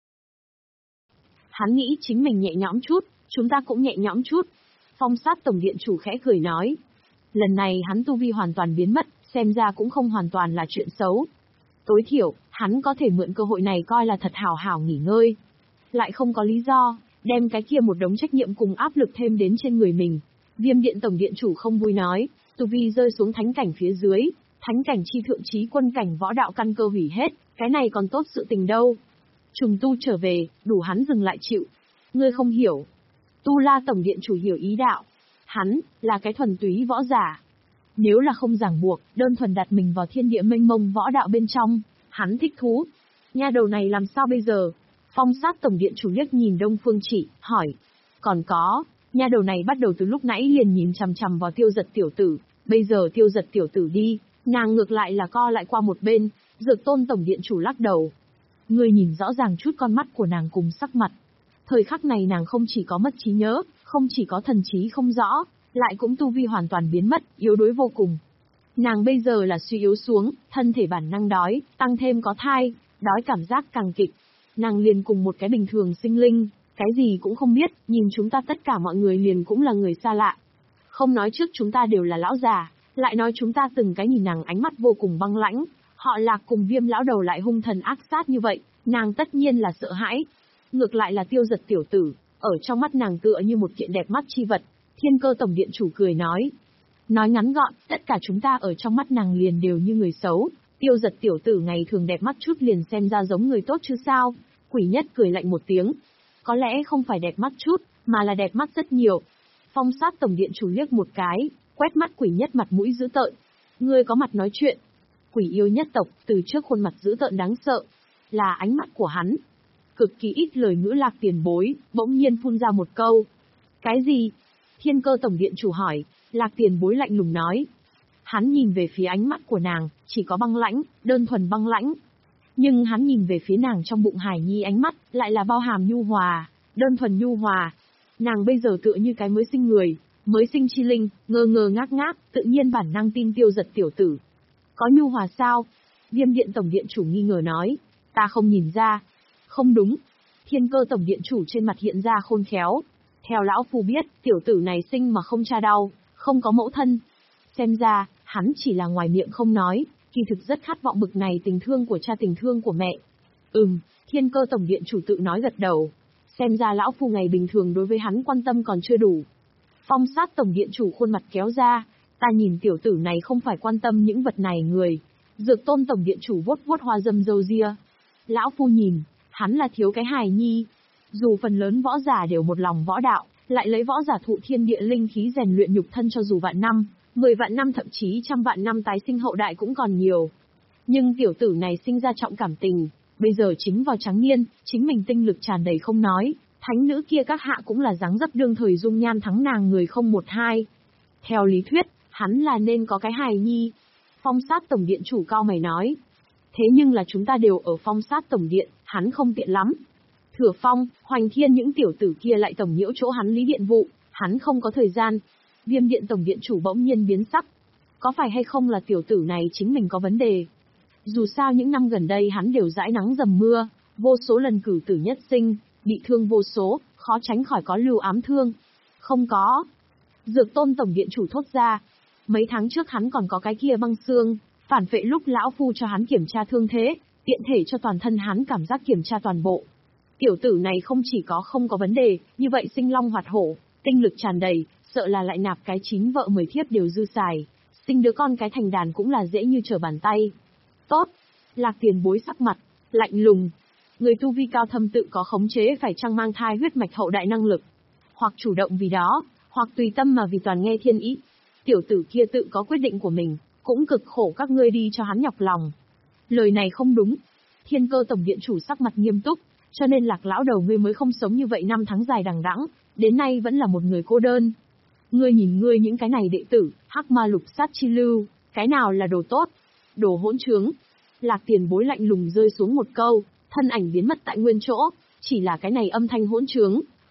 Hắn nghĩ chính mình nhẹ nhõm chút, chúng ta cũng nhẹ nhõm chút. Phong sát tổng điện chủ khẽ cười nói. Lần này hắn tu vi hoàn toàn biến mất, xem ra cũng không hoàn toàn là chuyện xấu. Tối thiểu, hắn có thể mượn cơ hội này coi là thật hảo hảo nghỉ ngơi. Lại không có lý do, đem cái kia một đống trách nhiệm cùng áp lực thêm đến trên người mình. Viêm điện tổng điện chủ không vui nói, tu vi rơi xuống thánh cảnh phía dưới, thánh cảnh chi thượng trí quân cảnh võ đạo căn cơ hủy hết, cái này còn tốt sự tình đâu. Trùng tu trở về, đủ hắn dừng lại chịu. Ngươi không hiểu. Tu La tổng điện chủ hiểu ý đạo. Hắn, là cái thuần túy võ giả. Nếu là không ràng buộc, đơn thuần đặt mình vào thiên địa mênh mông võ đạo bên trong, hắn thích thú. Nha đầu này làm sao bây giờ? Phong sát tổng điện chủ liếc nhìn Đông Phương Chỉ, hỏi. Còn có, nha đầu này bắt đầu từ lúc nãy liền nhìn chằm chằm vào Tiêu Giật tiểu tử, bây giờ Tiêu Giật tiểu tử đi, nàng ngược lại là co lại qua một bên. Dược Tôn tổng điện chủ lắc đầu. Ngươi nhìn rõ ràng chút con mắt của nàng cùng sắc mặt. Thời khắc này nàng không chỉ có mất trí nhớ, không chỉ có thần trí không rõ, lại cũng tu vi hoàn toàn biến mất, yếu đuối vô cùng. Nàng bây giờ là suy yếu xuống, thân thể bản năng đói, tăng thêm có thai, đói cảm giác càng kịch. Nàng liền cùng một cái bình thường sinh linh, cái gì cũng không biết, nhìn chúng ta tất cả mọi người liền cũng là người xa lạ. Không nói trước chúng ta đều là lão già, lại nói chúng ta từng cái nhìn nàng ánh mắt vô cùng băng lãnh, họ Lạc cùng Viêm lão đầu lại hung thần ác sát như vậy, nàng tất nhiên là sợ hãi. Ngược lại là Tiêu Giật tiểu tử, ở trong mắt nàng tựa như một kiện đẹp mắt chi vật. Thiên Cơ tổng điện chủ cười nói. Nói ngắn gọn, tất cả chúng ta ở trong mắt nàng liền đều như người xấu. Tiêu Giật tiểu tử ngày thường đẹp mắt chút liền xem ra giống người tốt chứ sao. Quỷ Nhất cười lạnh một tiếng. Có lẽ không phải đẹp mắt chút, mà là đẹp mắt rất nhiều. Phong sát tổng điện chủ liếc một cái, quét mắt Quỷ Nhất mặt mũi dữ tợn. Ngươi có mặt nói chuyện. Quỷ yêu nhất tộc, từ trước khuôn mặt dữ tợn đáng sợ, là ánh mắt của hắn. Cực kỳ ít lời ngữ Lạc tiền bối, bỗng nhiên phun ra một câu. Cái gì? Thiên Cơ tổng điện chủ hỏi. Lạc tiền bối lạnh lùng nói. Hắn nhìn về phía ánh mắt của nàng, chỉ có băng lãnh, đơn thuần băng lãnh. Nhưng hắn nhìn về phía nàng trong bụng Hải Nhi ánh mắt, lại là bao hàm nhu hòa, đơn thuần nhu hòa. Nàng bây giờ tựa như cái mới sinh người, mới sinh chi linh, ngơ ngơ ngác ngác, tự nhiên bản năng tin Tiêu Giật tiểu tử. Có nhu hòa sao? Viêm điện tổng điện chủ nghi ngờ nói. Ta không nhìn ra. Không đúng. Thiên Cơ tổng điện chủ trên mặt hiện ra khôn khéo. Theo lão phu biết, tiểu tử này sinh mà không cha đau, không có mẫu thân. Xem ra, hắn chỉ là ngoài miệng không nói, kỳ thực rất khát vọng bực này tình thương của cha tình thương của mẹ. Ừm, Thiên Cơ tổng điện chủ tự nói gật đầu. Xem ra lão phu ngày bình thường đối với hắn quan tâm còn chưa đủ. Phong sát tổng điện chủ khuôn mặt kéo ra, ta nhìn tiểu tử này không phải quan tâm những vật này người. Dược Tôn tổng điện chủ vuốt vuốt hoa dâm râu ria. Lão phu nhìn, hắn là thiếu cái hài nhi. Dù phần lớn võ giả đều một lòng võ đạo, lại lấy võ giả thụ thiên địa linh khí rèn luyện nhục thân cho dù vạn năm, mười vạn năm thậm chí trăm vạn năm tái sinh hậu đại cũng còn nhiều. Nhưng tiểu tử này sinh ra trọng cảm tình, bây giờ chính vào trắng niên, chính mình tinh lực tràn đầy không nói, thánh nữ kia các hạ cũng là dáng dấp đương thời dung nhan thắng nàng người không một hai. Theo lý thuyết, hắn là nên có cái hài nhi. Phong sát tổng điện chủ cao mày nói. Thế nhưng là chúng ta đều ở phong sát tổng điện, hắn không tiện lắm. Thừa Phong, Hoành Thiên những tiểu tử kia lại tổng nhiễu chỗ hắn lý điện vụ, hắn không có thời gian. Viêm điện tổng điện chủ bỗng nhiên biến sắc. Có phải hay không là tiểu tử này chính mình có vấn đề? Dù sao những năm gần đây hắn đều dãi nắng dầm mưa, vô số lần cử tử nhất sinh, bị thương vô số, khó tránh khỏi có lưu ám thương. Không có. Dược Tôn tổng điện chủ thốt ra. Mấy tháng trước hắn còn có cái kia băng xương, phản phệ lúc lão phu cho hắn kiểm tra thương thế, tiện thể cho toàn thân hắn cảm giác kiểm tra toàn bộ. Tiểu tử này không chỉ có không có vấn đề, như vậy sinh long hoạt hổ, tinh lực tràn đầy, sợ là lại nạp cái chín vợ mười thiếp đều dư xài, sinh đứa con cái thành đàn cũng là dễ như trở bàn tay. Tốt. Lạc tiền bối sắc mặt, lạnh lùng. Người tu vi cao thâm tự có khống chế phải chăng mang thai huyết mạch hậu đại năng lực. Hoặc chủ động vì đó, hoặc tùy tâm mà vì toàn nghe thiên ý. Tiểu tử kia tự có quyết định của mình, cũng cực khổ các ngươi đi cho hắn nhọc lòng. Lời này không đúng. Thiên Cơ tổng điện chủ sắc mặt nghiêm túc, cho nên Lạc lão đầu ngươi mới không sống như vậy năm tháng dài đằng đẵng, đến nay vẫn là một người cô đơn. Ngươi nhìn ngươi những cái này đệ tử, hắc ma lục sát chi lưu, cái nào là đồ tốt? Đồ hỗn trướng. Lạc tiền bối lạnh lùng rơi xuống một câu, thân ảnh biến mất tại nguyên chỗ, chỉ là cái này âm thanh hỗn trướng,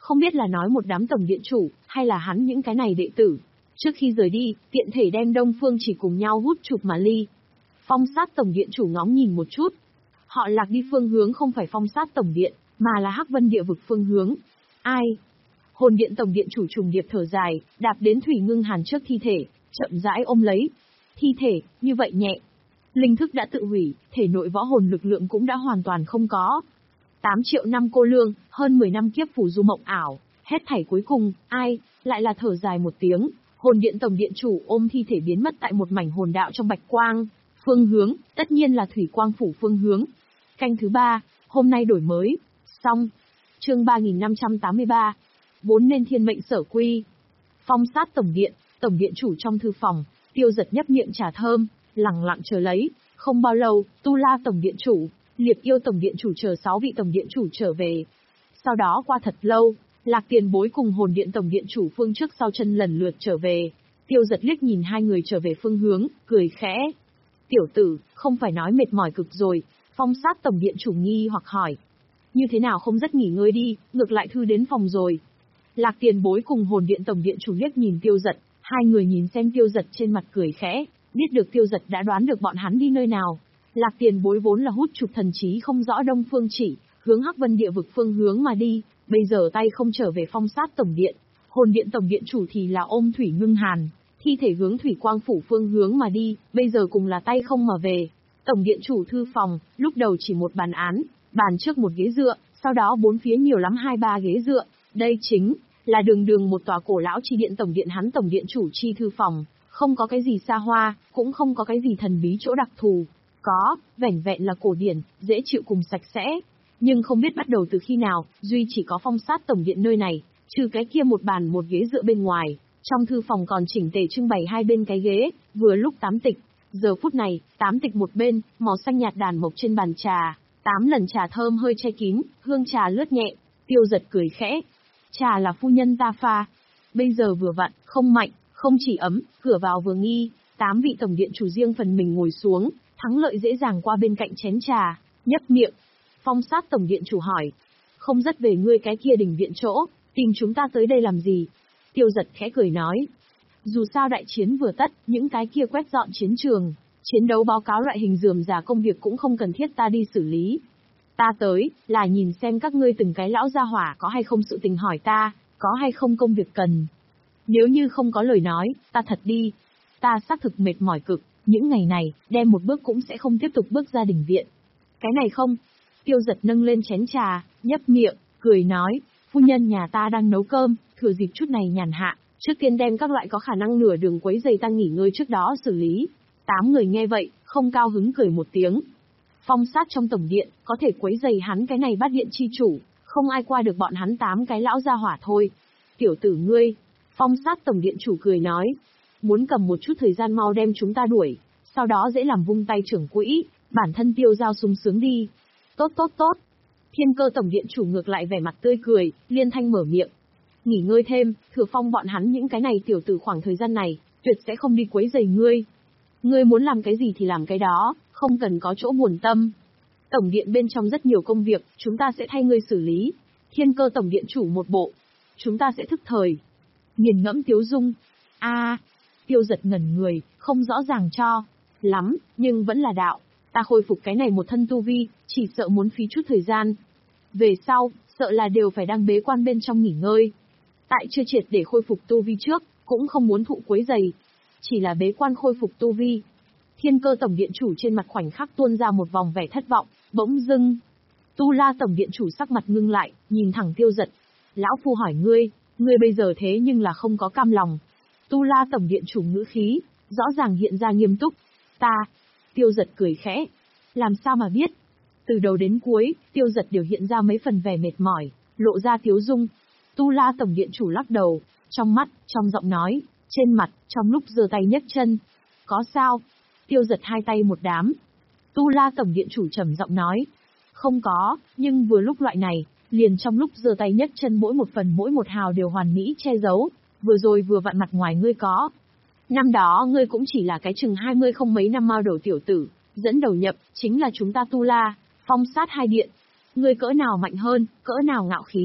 Không biết là nói một đám tổng điện chủ, hay là hắn những cái này đệ tử. Trước khi rời đi, tiện thể đem Đông Phương Chỉ cùng nhau hút chụp mà ly. Phong sát tổng điện chủ ngóng nhìn một chút. Họ lạc đi phương hướng không phải phong sát tổng điện, mà là Hắc Vân địa vực phương hướng. Ai? Hồn điện tổng điện chủ trùng điệp thở dài, đạp đến Thủy Ngưng Hàn trước thi thể, chậm rãi ôm lấy. Thi thể, như vậy nhẹ. Linh thức đã tự hủy, thể nội võ hồn lực lượng cũng đã hoàn toàn không có. tám triệu năm cô lương, hơn mười năm kiếp phù du mộng ảo, hết thảy cuối cùng, ai, lại là thở dài một tiếng, hồn điện tổng điện chủ ôm thi thể biến mất tại một mảnh hồn đạo trong bạch quang, phương hướng, tất nhiên là thủy quang phủ phương hướng. Canh thứ ba, hôm nay đổi mới, xong, chương ba nghìn năm trăm tám mươi ba, vốn nên thiên mệnh sở quy. Phong sát tổng điện, tổng điện chủ trong thư phòng, Tiêu Giật nhấp miệng trà thơm, lặng lặng chờ lấy, không bao lâu, Tu La tổng điện chủ, Liệp Yêu tổng điện chủ chờ sáu vị tổng điện chủ trở về. Sau đó qua thật lâu, Lạc Tiền Bối cùng Hồn điện tổng điện chủ phương trước sau chân lần lượt trở về. Tiêu Giật liếc nhìn hai người trở về phương hướng, cười khẽ. Tiểu tử, không phải nói mệt mỏi cực rồi, Phong sát tổng điện chủ nghi hoặc hỏi. Như thế nào không rất nghỉ ngơi đi, ngược lại thư đến phòng rồi. Lạc Tiền Bối cùng Hồn điện tổng điện chủ liếc nhìn Tiêu Giật, hai người nhìn xem Tiêu Giật trên mặt cười khẽ, biết được Tiêu Giật đã đoán được bọn hắn đi nơi nào. Lạc Tiền Bối vốn là hút chụp thần trí không rõ Đông Phương Chỉ, hướng Hắc Vân địa vực phương hướng mà đi, bây giờ tay không trở về phong sát tổng điện. Hồn điện tổng điện chủ thì là ôm Thủy Ngưng Hàn, thi thể hướng Thủy Quang phủ phương hướng mà đi, bây giờ cùng là tay không mà về. Tổng điện chủ thư phòng, lúc đầu chỉ một bàn án, bàn trước một ghế dựa, sau đó bốn phía nhiều lắm hai ba ghế dựa, đây chính là đường đường một tòa cổ lão chi điện tổng điện hắn tổng điện chủ chi thư phòng, không có cái gì xa hoa, cũng không có cái gì thần bí chỗ đặc thù. Có, vẻn vẹn là cổ điển, dễ chịu cùng sạch sẽ. Nhưng không biết bắt đầu từ khi nào, duy chỉ có phong sát tổng điện nơi này, trừ cái kia một bàn một ghế dựa bên ngoài, trong thư phòng còn chỉnh tề trưng bày hai bên cái ghế, vừa lúc tám tịch. Giờ phút này, tám tịch một bên, màu xanh nhạt đàn mộc trên bàn trà, tám lần trà thơm hơi che kín, hương trà lướt nhẹ. Tiêu Giật cười khẽ. Trà là phu nhân ta pha. Bây giờ vừa vặn, không mạnh, không chỉ ấm, cửa vào vừa nghi, tám vị tổng điện chủ riêng phần mình ngồi xuống, thắng lợi dễ dàng qua bên cạnh chén trà, nhấp miệng. Phong sát tổng điện chủ hỏi. Không rất về ngươi cái kia đỉnh viện chỗ, tìm chúng ta tới đây làm gì? Tiêu Giật khẽ cười nói. Dù sao đại chiến vừa tất, những cái kia quét dọn chiến trường, chiến đấu báo cáo loại hình rườm rà công việc cũng không cần thiết ta đi xử lý. Ta tới, là nhìn xem các ngươi từng cái lão gia hỏa có hay không sự tình hỏi ta, có hay không công việc cần. Nếu như không có lời nói, ta thật đi. Ta xác thực mệt mỏi cực, những ngày này, đem một bước cũng sẽ không tiếp tục bước ra đỉnh viện. Cái này không? Tiêu Giật nâng lên chén trà, nhấp miệng, cười nói, phu nhân nhà ta đang nấu cơm, thừa dịp chút này nhàn hạ, trước tiên đem các loại có khả năng nửa đường quấy giày ta nghỉ ngơi trước đó xử lý. Tám người nghe vậy, không cao hứng cười một tiếng. Phong sát trong tổng điện, có thể quấy giày hắn cái này bát điện chi chủ, không ai qua được bọn hắn tám cái lão gia hỏa thôi. Tiểu tử ngươi, phong sát tổng điện chủ cười nói, muốn cầm một chút thời gian mau đem chúng ta đuổi, sau đó dễ làm vung tay trưởng quỹ, bản thân tiêu giao sung sướng đi. Tốt tốt tốt. Thiên Cơ tổng điện chủ ngược lại vẻ mặt tươi cười, liên thanh mở miệng. Nghỉ ngơi thêm, thừa phong bọn hắn những cái này tiểu tử khoảng thời gian này, tuyệt sẽ không đi quấy rầy ngươi. Ngươi muốn làm cái gì thì làm cái đó, không cần có chỗ buồn tâm. Tổng điện bên trong rất nhiều công việc, chúng ta sẽ thay ngươi xử lý. Thiên Cơ tổng điện chủ một bộ. Chúng ta sẽ thức thời. Nghiền ngẫm Tiếu Dung. A, Tiêu Giật ngẩn người, không rõ ràng cho lắm, nhưng vẫn là đạo. Ta khôi phục cái này một thân tu vi, chỉ sợ muốn phí chút thời gian. Về sau, sợ là đều phải đang bế quan bên trong nghỉ ngơi. Tại chưa triệt để khôi phục tu vi trước, cũng không muốn thụ quấy rầy. Chỉ là bế quan khôi phục tu vi. Thiên Cơ tổng điện chủ trên mặt khoảnh khắc tuôn ra một vòng vẻ thất vọng, bỗng dưng. Tu La tổng điện chủ sắc mặt ngưng lại, nhìn thẳng Tiêu Giật. Lão phu hỏi ngươi, ngươi bây giờ thế nhưng là không có cam lòng. Tu La tổng điện chủ ngữ khí, rõ ràng hiện ra nghiêm túc. Ta. Tiêu Giật cười khẽ. Làm sao mà biết? Từ đầu đến cuối, Tiêu Giật đều hiện ra mấy phần vẻ mệt mỏi, lộ ra tiếu dung. Tu La tổng điện chủ lắc đầu, trong mắt, trong giọng nói, trên mặt, trong lúc giơ tay nhấc chân. Có sao? Tiêu Giật hai tay một đám. Tu La tổng điện chủ trầm giọng nói. Không có, nhưng vừa lúc loại này, liền trong lúc giơ tay nhấc chân mỗi một phần mỗi một hào đều hoàn mỹ che giấu, vừa rồi vừa vặn mặt ngoài ngươi có. Năm đó ngươi cũng chỉ là cái chừng hai mươi không mấy năm mao đầu tiểu tử, dẫn đầu nhập, chính là chúng ta Tu La, phong sát hai điện. Ngươi cỡ nào mạnh hơn, cỡ nào ngạo khí,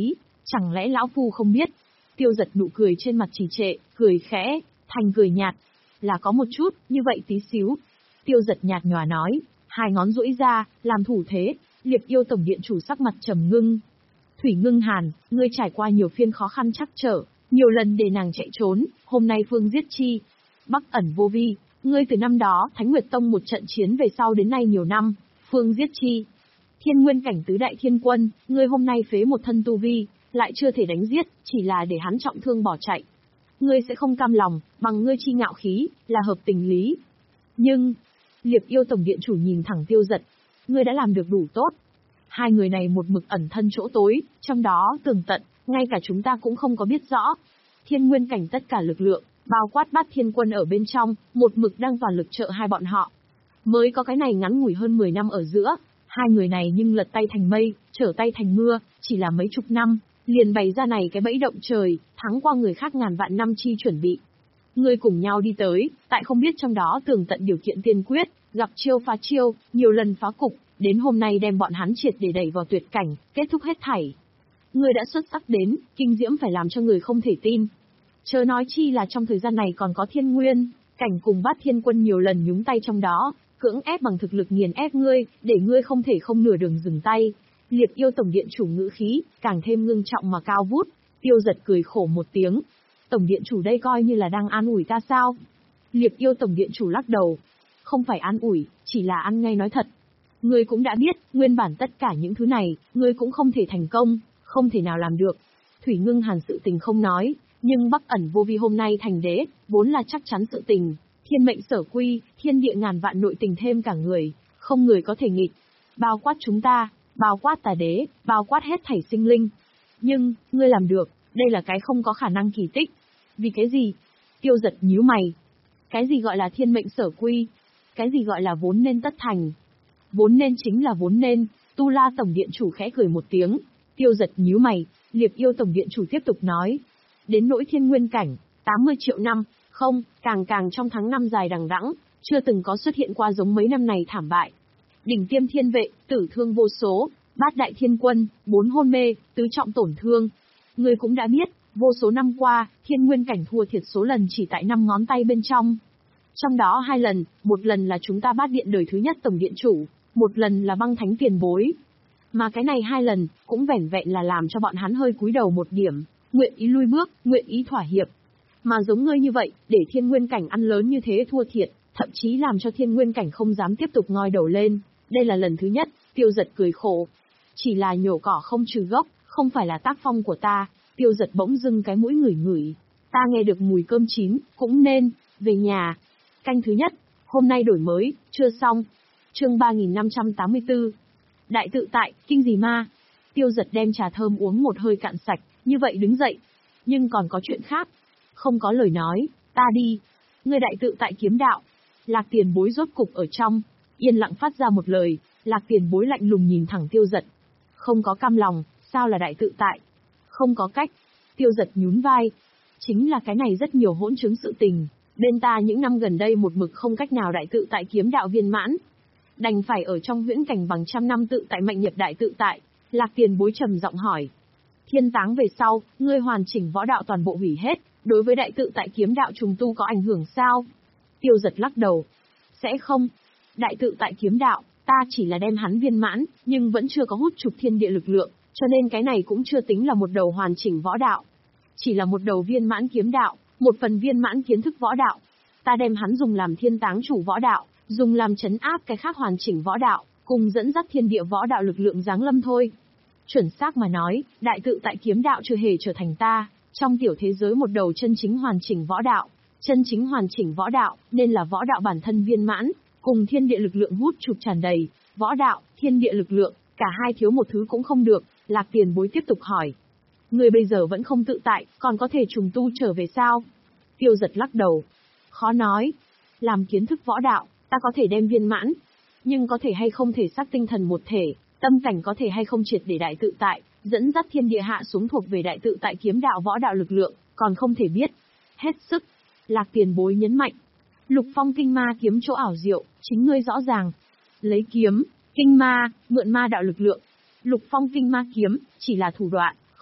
Chẳng lẽ lão phu không biết? Tiêu Giật nụ cười trên mặt trì trệ, cười khẽ, thành cười nhạt. Là có một chút, như vậy tí xíu. Tiêu Giật nhạt nhòa nói, hai ngón duỗi ra, làm thủ thế. Liệp Yêu tổng điện chủ sắc mặt trầm ngưng. Thủy Ngưng Hàn, ngươi trải qua nhiều phiên khó khăn trắc trở, nhiều lần để nàng chạy trốn, hôm nay phương giết chi. Bắc ẩn vô vi, ngươi từ năm đó Thánh Nguyệt Tông một trận chiến về sau đến nay nhiều năm, phương giết chi. Thiên Nguyên cảnh tứ đại thiên quân, ngươi hôm nay phế một thân tu vi, lại chưa thể đánh giết, chỉ là để hắn trọng thương bỏ chạy. Ngươi sẽ không cam lòng, bằng ngươi chi ngạo khí, là hợp tình lý. Nhưng, Liệp Yêu tổng điện chủ nhìn thẳng Tiêu Giật, ngươi đã làm được đủ tốt. Hai người này một mực ẩn thân chỗ tối, trong đó tường tận, ngay cả chúng ta cũng không có biết rõ. Thiên Nguyên cảnh tất cả lực lượng, bao quát Bát Thiên Quân ở bên trong, một mực đang toàn lực trợ hai bọn họ. Mới có cái này ngắn ngủi hơn mười năm ở giữa, hai người này nhưng lật tay thành mây, trở tay thành mưa, chỉ là mấy chục năm, liền bày ra này cái bẫy động trời, thắng qua người khác ngàn vạn năm chi chuẩn bị. Ngươi cùng nhau đi tới, tại không biết trong đó tường tận điều kiện tiên quyết, gặp chiêu phá chiêu, nhiều lần phá cục, đến hôm nay đem bọn hắn triệt để đẩy vào tuyệt cảnh, kết thúc hết thảy. Ngươi đã xuất sắc đến, kinh diễm phải làm cho người không thể tin. Chớ nói chi là trong thời gian này còn có Thiên Nguyên cảnh cùng Bát Thiên Quân nhiều lần nhúng tay trong đó, cưỡng ép bằng thực lực nghiền ép ngươi, để ngươi không thể không nửa đường dừng tay. Liệp Yêu tổng điện chủ ngữ khí, càng thêm ngưng trọng mà cao vút. Tiêu Giật cười khổ một tiếng. Tổng điện chủ đây coi như là đang an ủi ta sao? Liệp Yêu tổng điện chủ lắc đầu. Không phải an ủi, chỉ là ăn ngay nói thật. Ngươi cũng đã biết, nguyên bản tất cả những thứ này, ngươi cũng không thể thành công, không thể nào làm được. Thủy Ngưng Hàn sự tình không nói, nhưng Bắc ẩn vô vi hôm nay thành đế, vốn là chắc chắn sự tình. Thiên mệnh sở quy, thiên địa ngàn vạn nội tình thêm cả người, không người có thể nghịch. Bao quát chúng ta, bao quát tà đế, bao quát hết thảy sinh linh. Nhưng, ngươi làm được, đây là cái không có khả năng kỳ tích. Vì cái gì? Tiêu Giật nhíu mày. Cái gì gọi là thiên mệnh sở quy? Cái gì gọi là vốn nên tất thành? Vốn nên chính là vốn nên, Tu La tổng điện chủ khẽ cười một tiếng. Tiêu Giật nhíu mày, Liệp Yêu tổng điện chủ tiếp tục nói. Đến nỗi thiên nguyên cảnh, tám mươi triệu năm, không, càng càng trong tháng năm dài đằng đẵng, chưa từng có xuất hiện qua giống mấy năm này thảm bại. Đỉnh tiêm thiên vệ, tử thương vô số, bát đại thiên quân, bốn hôn mê, tứ trọng tổn thương. Ngươi cũng đã biết, vô số năm qua, thiên nguyên cảnh thua thiệt số lần chỉ tại năm ngón tay bên trong. Trong đó hai lần, một lần là chúng ta bát điện đời thứ nhất tổng điện chủ, một lần là băng thánh tiền bối. Mà cái này hai lần, cũng vẻn vẹn là làm cho bọn hắn hơi cúi đầu một điểm, nguyện ý lui bước, nguyện ý thỏa hiệp. Mà giống ngươi như vậy, để thiên nguyên cảnh ăn lớn như thế thua thiệt, thậm chí làm cho thiên nguyên cảnh không dám tiếp tục ngoi đầu lên. Đây là lần thứ nhất. Tiêu Giật cười khổ. Chỉ là nhổ cỏ không trừ gốc, không phải là tác phong của ta. Tiêu Giật bỗng dưng cái mũi ngửi ngửi. Ta nghe được mùi cơm chín, cũng nên, về nhà. Canh thứ nhất, hôm nay đổi mới, chưa xong. Chương ba nghìn năm trăm tám mươi tư. Đại tự tại, kinh gì ma? Tiêu Giật đem trà thơm uống một hơi cạn sạch, như vậy đứng dậy. Nhưng còn có chuyện khác. Không có lời nói, ta đi. Ngươi đại tự tại kiếm đạo. Lạc Tiền Bối rốt cục ở trong, yên lặng phát ra một lời. Lạc Tiền Bối lạnh lùng nhìn thẳng Tiêu Giật. Không có cam lòng, sao là đại tự tại? Không có cách. Tiêu Giật nhún vai. Chính là cái này rất nhiều hỗn chứng sự tình. Bên ta những năm gần đây một mực không cách nào đại tự tại kiếm đạo viên mãn. Đành phải ở trong huyễn cảnh bằng trăm năm tự tại mạnh nhập đại tự tại. Lạc Tiền Bối trầm giọng hỏi. Thiên táng về sau, ngươi hoàn chỉnh võ đạo toàn bộ hủy hết, đối với đại tự tại kiếm đạo trùng tu có ảnh hưởng sao? Tiêu Giật lắc đầu. Sẽ không. Đại tự tại kiếm đạo, ta chỉ là đem hắn viên mãn, nhưng vẫn chưa có hút chục thiên địa lực lượng, cho nên cái này cũng chưa tính là một đầu hoàn chỉnh võ đạo. Chỉ là một đầu viên mãn kiếm đạo, một phần viên mãn kiến thức võ đạo. Ta đem hắn dùng làm thiên táng chủ võ đạo, dùng làm trấn áp cái khác hoàn chỉnh võ đạo, cùng dẫn dắt thiên địa võ đạo lực lượng giáng lâm thôi. Chuẩn xác mà nói, đại tự tại kiếm đạo chưa hề trở thành ta, trong tiểu thế giới một đầu chân chính hoàn chỉnh võ đạo. Chân chính hoàn chỉnh võ đạo, nên là võ đạo bản thân viên mãn, cùng thiên địa lực lượng hút chụp tràn đầy, võ đạo, thiên địa lực lượng, cả hai thiếu một thứ cũng không được. Lạc Tiền Bối tiếp tục hỏi. Người bây giờ vẫn không tự tại, còn có thể trùng tu trở về sao? Tiêu Giật lắc đầu. Khó nói. Làm kiến thức võ đạo, ta có thể đem viên mãn. Nhưng có thể hay không thể xác tinh thần một thể, tâm cảnh có thể hay không triệt để đại tự tại, dẫn dắt thiên địa hạ xuống thuộc về đại tự tại kiếm đạo võ đạo lực lượng, còn không thể biết. Hết sức. Lạc Tiền Bối nhấn mạnh. Lục Phong kinh ma kiếm chỗ ảo diệu, chính ngươi rõ ràng. Lấy kiếm, kinh ma, mượn ma đạo lực lượng. Lục Phong kinh ma kiếm, chỉ là thủ đoạn,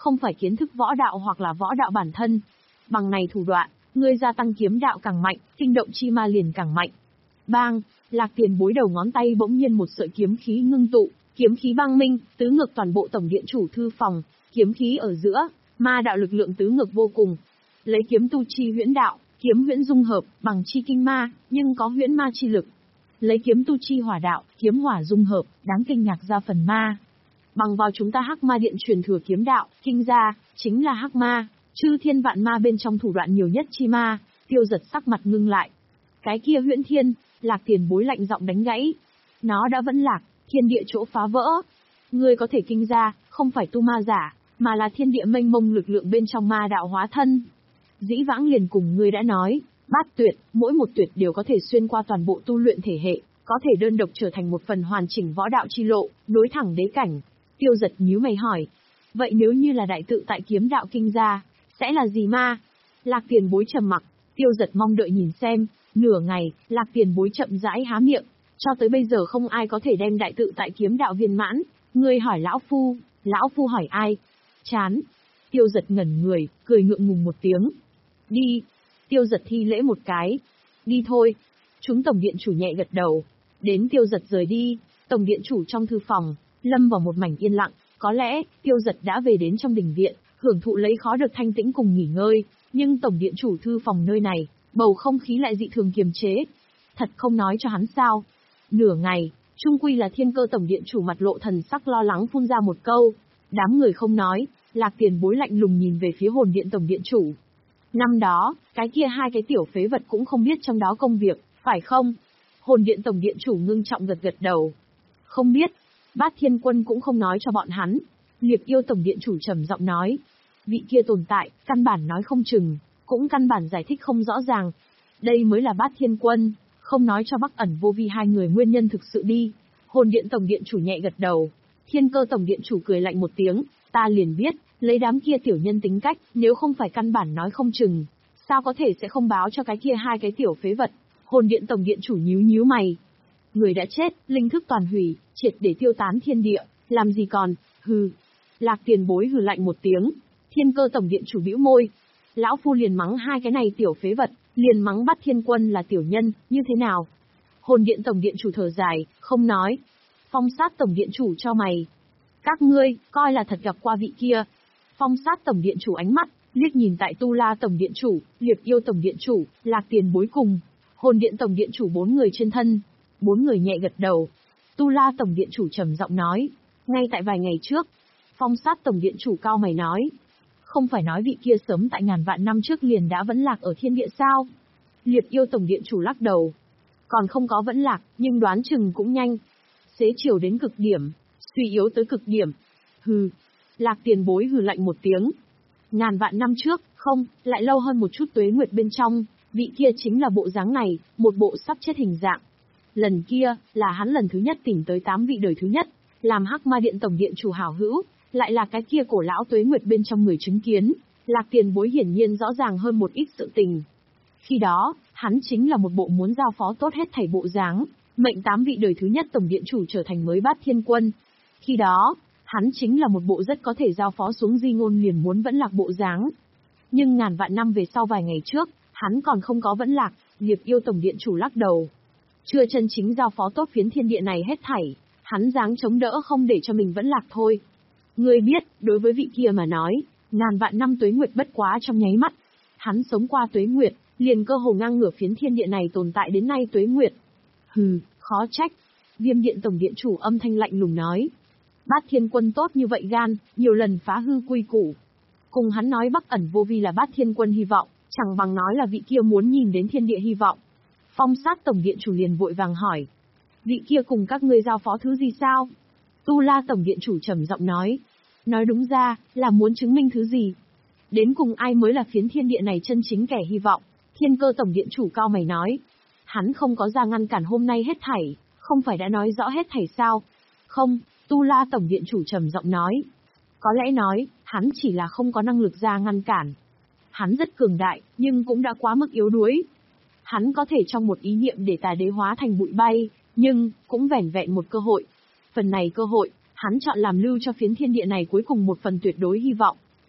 không phải kiến thức võ đạo hoặc là võ đạo bản thân. Bằng này thủ đoạn, ngươi gia tăng kiếm đạo càng mạnh, kinh động chi ma liền càng mạnh. Bang, Lạc Tiền Bối đầu ngón tay bỗng nhiên một sợi kiếm khí ngưng tụ, kiếm khí băng minh, tứ ngược toàn bộ tổng điện chủ thư phòng, kiếm khí ở giữa, ma đạo lực lượng tứ ngược vô cùng. Lấy kiếm tu chi huyễn đạo, kiếm huyễn dung hợp, bằng chi kinh ma, nhưng có huyễn ma chi lực. Lấy kiếm tu chi hỏa đạo, kiếm hỏa dung hợp, đáng kinh ngạc ra phần ma. Bằng vào chúng ta Hắc Ma Điện truyền thừa kiếm đạo, kinh ra, chính là Hắc Ma, chư thiên vạn ma bên trong thủ đoạn nhiều nhất chi ma. Tiêu Giật sắc mặt ngưng lại. Cái kia Huyễn Thiên, Lạc Tiền Bối lạnh giọng đánh gãy. Nó đã vẫn lạc, thiên địa chỗ phá vỡ. Ngươi có thể kinh ra, không phải tu ma giả, mà là thiên địa mênh mông lực lượng bên trong ma đạo hóa thân. Dĩ vãng liền cùng ngươi đã nói, bát tuyệt, mỗi một tuyệt đều có thể xuyên qua toàn bộ tu luyện thể hệ, có thể đơn độc trở thành một phần hoàn chỉnh võ đạo chi lộ, nối thẳng đế cảnh. Tiêu Giật nhíu mày hỏi, vậy nếu như là đại tự tại kiếm đạo kinh ra, sẽ là gì ma? Lạc Tiền Bối trầm mặc, Tiêu Giật mong đợi nhìn xem. Nửa ngày, Lạc Tiền Bối chậm rãi há miệng, cho tới bây giờ không ai có thể đem đại tự tại kiếm đạo viên mãn. Ngươi hỏi lão phu, lão phu hỏi ai? Chán. Tiêu Giật ngẩn người, cười ngượng ngùng một tiếng. Đi. Tiêu Giật thi lễ một cái. Đi thôi. Chúng tổng điện chủ nhẹ gật đầu. Đến Tiêu Giật rời đi, tổng điện chủ trong thư phòng lâm vào một mảnh yên lặng. Có lẽ Tiêu Giật đã về đến trong đình viện, hưởng thụ lấy khó được thanh tĩnh cùng nghỉ ngơi, nhưng tổng điện chủ thư phòng nơi này, bầu không khí lại dị thường kiềm chế. Thật không nói cho hắn sao? Nửa ngày, trung quy là Thiên Cơ tổng điện chủ mặt lộ thần sắc lo lắng phun ra một câu. Đám người không nói, Lạc Tiền Bối lạnh lùng nhìn về phía Hồn Điện tổng điện chủ. Năm đó, cái kia hai cái tiểu phế vật cũng không biết trong đó công việc, phải không? Hồn Điện tổng điện chủ ngưng trọng gật gật đầu. Không biết. Bát Thiên Quân cũng không nói cho bọn hắn. Liệp Yêu tổng điện chủ trầm giọng nói. Vị kia tồn tại, căn bản nói không chừng, cũng căn bản giải thích không rõ ràng. Đây mới là Bát Thiên Quân, không nói cho Bắc Ẩn Vô Vi hai người nguyên nhân thực sự đi. Hồn Điện tổng điện chủ nhẹ gật đầu. Thiên Cơ tổng điện chủ cười lạnh một tiếng, ta liền biết, lấy đám kia tiểu nhân tính cách, nếu không phải căn bản nói không chừng, sao có thể sẽ không báo cho cái kia hai cái tiểu phế vật. Hồn Điện tổng điện chủ nhíu nhíu mày. Người đã chết, linh thức toàn hủy, triệt để tiêu tán thiên địa, làm gì còn, hừ. Lạc Tiền Bối hừ lạnh một tiếng. Thiên Cơ tổng điện chủ bĩu môi. Lão phu liền mắng hai cái này tiểu phế vật, liền mắng Bát Thiên Quân là tiểu nhân, như thế nào? Hồn Điện tổng điện chủ thở dài, không nói. Phong Sát tổng điện chủ cho mày. Các ngươi, coi là thật gặp qua vị kia. Phong Sát tổng điện chủ ánh mắt, liếc nhìn tại Tu La tổng điện chủ, Liệp Yêu tổng điện chủ, Lạc Tiền Bối cùng Hồn Điện tổng điện chủ bốn người trên thân. Bốn người nhẹ gật đầu. Tu La tổng điện chủ trầm giọng nói. Ngay tại vài ngày trước, Phong Sát tổng điện chủ cao mày nói. Không phải nói vị kia sớm tại ngàn vạn năm trước liền đã vẫn lạc ở thiên địa sao? Liệp Yêu tổng điện chủ lắc đầu. Còn không có vẫn lạc, nhưng đoán chừng cũng nhanh. Xế chiều đến cực điểm, suy yếu tới cực điểm. Hừ. Lạc Tiền Bối hừ lạnh một tiếng. Ngàn vạn năm trước, không, lại lâu hơn một chút tuế nguyệt bên trong, vị kia chính là bộ dáng này, một bộ sắp chết hình dạng. Lần kia, là hắn lần thứ nhất tìm tới tám vị đời thứ nhất, làm Hắc Ma Điện tổng điện chủ hảo hữu, lại là cái kia cổ lão tuế nguyệt bên trong người chứng kiến. Lạc Tiền Bối hiển nhiên rõ ràng hơn một ít sự tình. Khi đó, hắn chính là một bộ muốn giao phó tốt hết thảy bộ dáng, mệnh tám vị đời thứ nhất tổng điện chủ trở thành mới Bát Thiên Quân. Khi đó, hắn chính là một bộ rất có thể giao phó xuống di ngôn liền muốn vẫn lạc bộ dáng. Nhưng ngàn vạn năm về sau vài ngày trước, hắn còn không có vẫn lạc. Liệp Yêu tổng điện chủ lắc đầu. Chưa chân chính giao phó tốt phiến thiên địa này hết thảy, hắn dáng chống đỡ không để cho mình vẫn lạc thôi. Ngươi biết, đối với vị kia mà nói, ngàn vạn năm tuế nguyệt bất quá trong nháy mắt. Hắn sống qua tuế nguyệt, liền cơ hồ ngang ngửa phiến thiên địa này tồn tại đến nay tuế nguyệt. Hừ, khó trách. Viêm Điện tổng điện chủ âm thanh lạnh lùng nói. Bát Thiên Quân tốt như vậy gan, nhiều lần phá hư quy củ. Cùng hắn nói Bắc Ẩn Vô Vi là Bát Thiên Quân hy vọng, chẳng bằng nói là vị kia muốn nhìn đến thiên địa hy vọng. Phong Sát tổng điện chủ liền vội vàng hỏi. Vị kia cùng các ngươi giao phó thứ gì sao? Tu La tổng điện chủ trầm giọng nói. Nói đúng ra, là muốn chứng minh thứ gì? Đến cùng ai mới là phiến thiên địa này chân chính kẻ hy vọng? Thiên Cơ tổng điện chủ cao mày nói. Hắn không có ra ngăn cản hôm nay hết thảy, không phải đã nói rõ hết thảy sao? Không, Tu La tổng điện chủ trầm giọng nói. Có lẽ nói, hắn chỉ là không có năng lực ra ngăn cản. Hắn rất cường đại, nhưng cũng đã quá mức yếu đuối. Hắn có thể trong một ý niệm để tà đế hóa thành bụi bay, nhưng, cũng vẻn vẹn một cơ hội. Phần này cơ hội, hắn chọn làm lưu cho phiến thiên địa này cuối cùng một phần tuyệt đối hy vọng.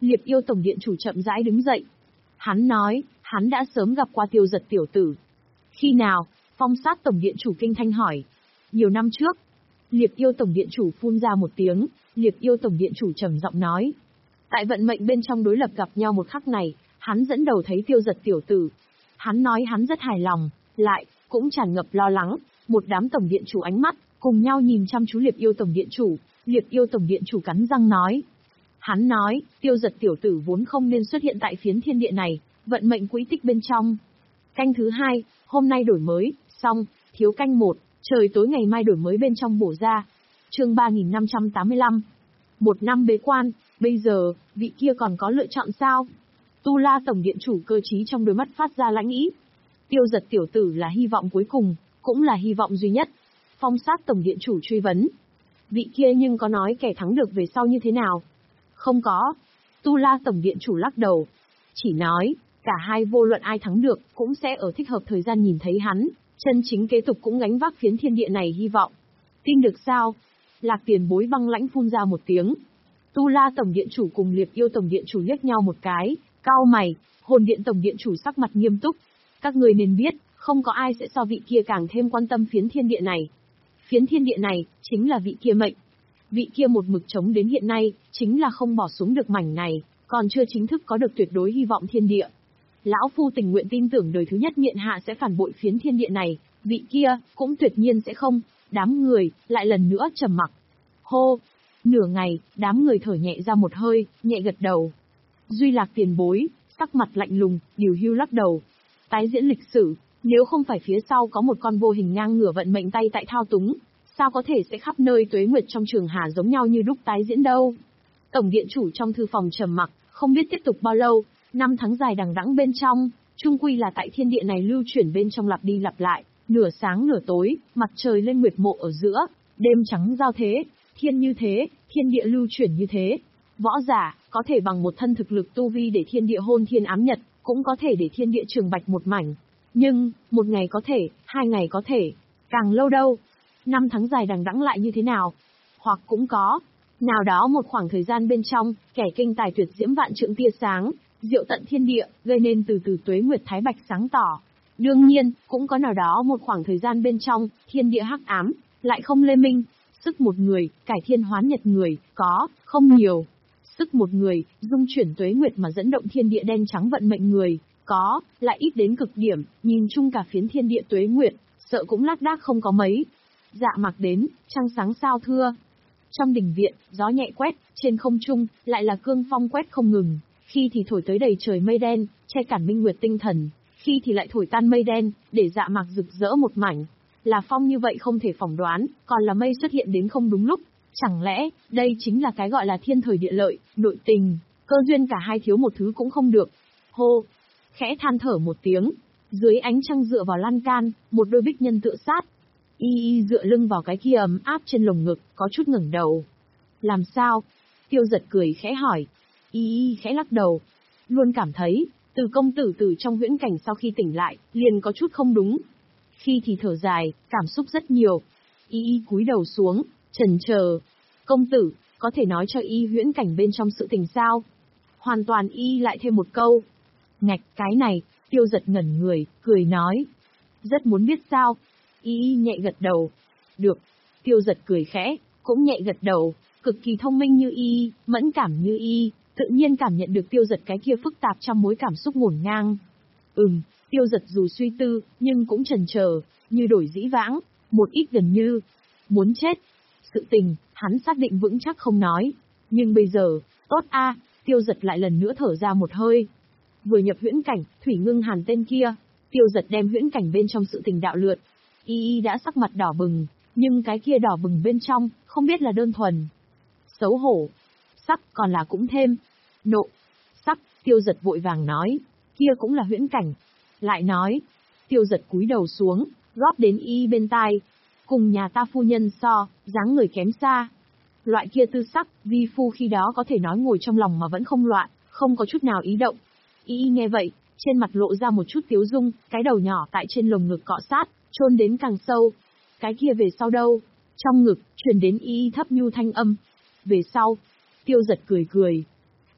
Liệp Yêu tổng điện chủ chậm rãi đứng dậy. Hắn nói, hắn đã sớm gặp qua Tiêu Giật tiểu tử. Khi nào? Phong Sát tổng điện chủ kinh thanh hỏi. Nhiều năm trước. Liệp Yêu tổng điện chủ phun ra một tiếng, Liệp Yêu tổng điện chủ trầm giọng nói. Tại vận mệnh bên trong đối lập gặp nhau một khắc này, hắn dẫn đầu thấy Tiêu Giật tiểu tử. Hắn nói hắn rất hài lòng, lại, cũng tràn ngập lo lắng, một đám tổng điện chủ ánh mắt, cùng nhau nhìn chăm chú Liệp Yêu tổng điện chủ, Liệp Yêu tổng điện chủ cắn răng nói. Hắn nói, Tiêu Giật tiểu tử vốn không nên xuất hiện tại phiến thiên địa này, vận mệnh quỹ tích bên trong. Canh thứ hai, hôm nay đổi mới, xong, thiếu canh một, trời tối ngày mai đổi mới bên trong bổ ra. Chương ba nghìn năm trăm tám mươi lăm. Một năm bế quan, bây giờ, vị kia còn có lựa chọn sao? Tu La tổng điện chủ cơ trí trong đôi mắt phát ra lãnh ý. Tiêu Giật tiểu tử là hy vọng cuối cùng, cũng là hy vọng duy nhất. Phong Sát tổng điện chủ truy vấn. Vị kia nhưng có nói kẻ thắng được về sau như thế nào? Không có. Tu La tổng điện chủ lắc đầu. Chỉ nói, cả hai vô luận ai thắng được, cũng sẽ ở thích hợp thời gian nhìn thấy hắn, chân chính kế tục cũng gánh vác phiến thiên địa này hy vọng. Tin được sao? Lạc Tiền Bối băng lãnh phun ra một tiếng. Tu La tổng điện chủ cùng Liệp Yêu tổng điện chủ liếc nhau một cái, cau mày, Hồn Điện tổng điện chủ sắc mặt nghiêm túc. Các người nên biết, không có ai sẽ so vị kia càng thêm quan tâm phiến thiên địa này. Phiến thiên địa này, chính là vị kia mệnh. Vị kia một mực chống đến hiện nay, chính là không bỏ xuống được mảnh này, còn chưa chính thức có được tuyệt đối hy vọng thiên địa. Lão Phu tình nguyện tin tưởng đời thứ nhất miện hạ sẽ phản bội phiến thiên địa này, vị kia, cũng tuyệt nhiên sẽ không. Đám người, lại lần nữa trầm mặc. Hô! Nửa ngày, đám người thở nhẹ ra một hơi, nhẹ gật đầu. Duy Lạc Tiền Bối, sắc mặt lạnh lùng, điều hưu lắc đầu. Tái diễn lịch sử, nếu không phải phía sau có một con vô hình ngang ngửa vận mệnh tay tại thao túng, sao có thể sẽ khắp nơi tuế nguyệt trong trường hà giống nhau như đúc tái diễn đâu? Tổng điện chủ trong thư phòng trầm mặc, không biết tiếp tục bao lâu, năm tháng dài đằng đẵng bên trong, chung quy là tại thiên địa này lưu chuyển bên trong lặp đi lặp lại, nửa sáng nửa tối, mặt trời lên nguyệt mộ ở giữa, đêm trắng giao thế, thiên như thế, thiên địa lưu chuyển như thế. Võ giả, có thể bằng một thân thực lực tu vi để thiên địa hôn thiên ám nhật, cũng có thể để thiên địa trường bạch một mảnh. Nhưng, một ngày có thể, hai ngày có thể, càng lâu đâu. Năm tháng dài đằng đẵng lại như thế nào? Hoặc cũng có, nào đó một khoảng thời gian bên trong, kẻ kinh tài tuyệt diễm vạn trượng tia sáng, diệu tận thiên địa, gây nên từ từ tuế nguyệt thái bạch sáng tỏ. Đương nhiên, cũng có nào đó một khoảng thời gian bên trong, thiên địa hắc ám, lại không lê minh. Sức một người, cải thiên hoán nhật người, có, không nhiều. Sức một người, dung chuyển tuế nguyệt mà dẫn động thiên địa đen trắng vận mệnh người, có, lại ít đến cực điểm, nhìn chung cả phiến thiên địa tuế nguyệt, sợ cũng lác đác không có mấy. Dạ Mạc đến, trăng sáng sao thưa. Trong đình viện, gió nhẹ quét, trên không trung, lại là cương phong quét không ngừng, khi thì thổi tới đầy trời mây đen, che cản minh nguyệt tinh thần, khi thì lại thổi tan mây đen, để Dạ Mạc rực rỡ một mảnh. Là phong như vậy không thể phỏng đoán, còn là mây xuất hiện đến không đúng lúc. Chẳng lẽ, đây chính là cái gọi là thiên thời địa lợi, nội tình, cơ duyên cả hai thiếu một thứ cũng không được. Hô! Khẽ than thở một tiếng, dưới ánh trăng dựa vào lan can, một đôi bích nhân tựa sát. Y y dựa lưng vào cái kia ấm áp trên lồng ngực, có chút ngẩng đầu. Làm sao? Tiêu Giật cười khẽ hỏi. Y y khẽ lắc đầu. Luôn cảm thấy, từ công tử từ trong huyễn cảnh sau khi tỉnh lại, liền có chút không đúng. Khi thì thở dài, cảm xúc rất nhiều. Y y cúi đầu xuống, chần chờ. Công tử, có thể nói cho y huyễn cảnh bên trong sự tình sao? Hoàn toàn y lại thêm một câu. Ngạch cái này, Tiêu Giật ngẩn người, cười nói. Rất muốn biết sao? Y y nhẹ gật đầu. Được. Tiêu Giật cười khẽ, cũng nhẹ gật đầu, cực kỳ thông minh như y, mẫn cảm như y, tự nhiên cảm nhận được Tiêu Giật cái kia phức tạp trong mối cảm xúc ngổn ngang. Ừm, Tiêu Giật dù suy tư, nhưng cũng chần chờ, như đổi dĩ vãng, một ít gần như muốn chết. Sự tình, hắn xác định vững chắc không nói. Nhưng bây giờ, tốt a, Tiêu Giật lại lần nữa thở ra một hơi. Vừa nhập huyễn cảnh, Thủy Ngưng Hàn tên kia, Tiêu Giật đem huyễn cảnh bên trong sự tình đạo lượt. Y y đã sắc mặt đỏ bừng, nhưng cái kia đỏ bừng bên trong, không biết là đơn thuần xấu hổ, sắc còn là cũng thêm nộ. Sắc, Tiêu Giật vội vàng nói, kia cũng là huyễn cảnh. Lại nói, Tiêu Giật cúi đầu xuống, góp đến y bên tai. Cùng nhà ta phu nhân so, dáng người kém xa. Loại kia tư sắc, vi phu khi đó có thể nói ngồi trong lòng mà vẫn không loạn, không có chút nào ý động. Y y nghe vậy, trên mặt lộ ra một chút tiếu dung, cái đầu nhỏ tại trên lồng ngực cọ sát, chôn đến càng sâu. Cái kia về sau đâu? Trong ngực, truyền đến y y thấp nhu thanh âm. Về sau, Tiêu Giật cười cười.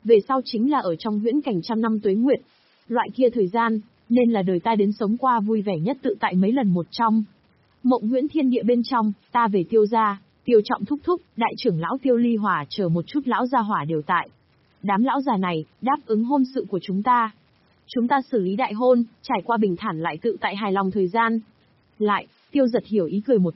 về sau chính là ở trong huyễn cảnh trăm năm tuế nguyệt. Loại kia thời gian, nên là đời ta đến sống qua vui vẻ nhất tự tại mấy lần một trong. Mộng huyễn thiên địa bên trong, ta về Tiêu gia, Tiêu Trọng thúc thúc, đại trưởng lão Tiêu Ly Hỏa chờ một chút lão gia hỏa đều tại. Đám lão già này, đáp ứng hôn sự của chúng ta. Chúng ta xử lý đại hôn, trải qua bình thản lại tự tại hài lòng thời gian. Lại, Tiêu Giật Hiểu ý cười một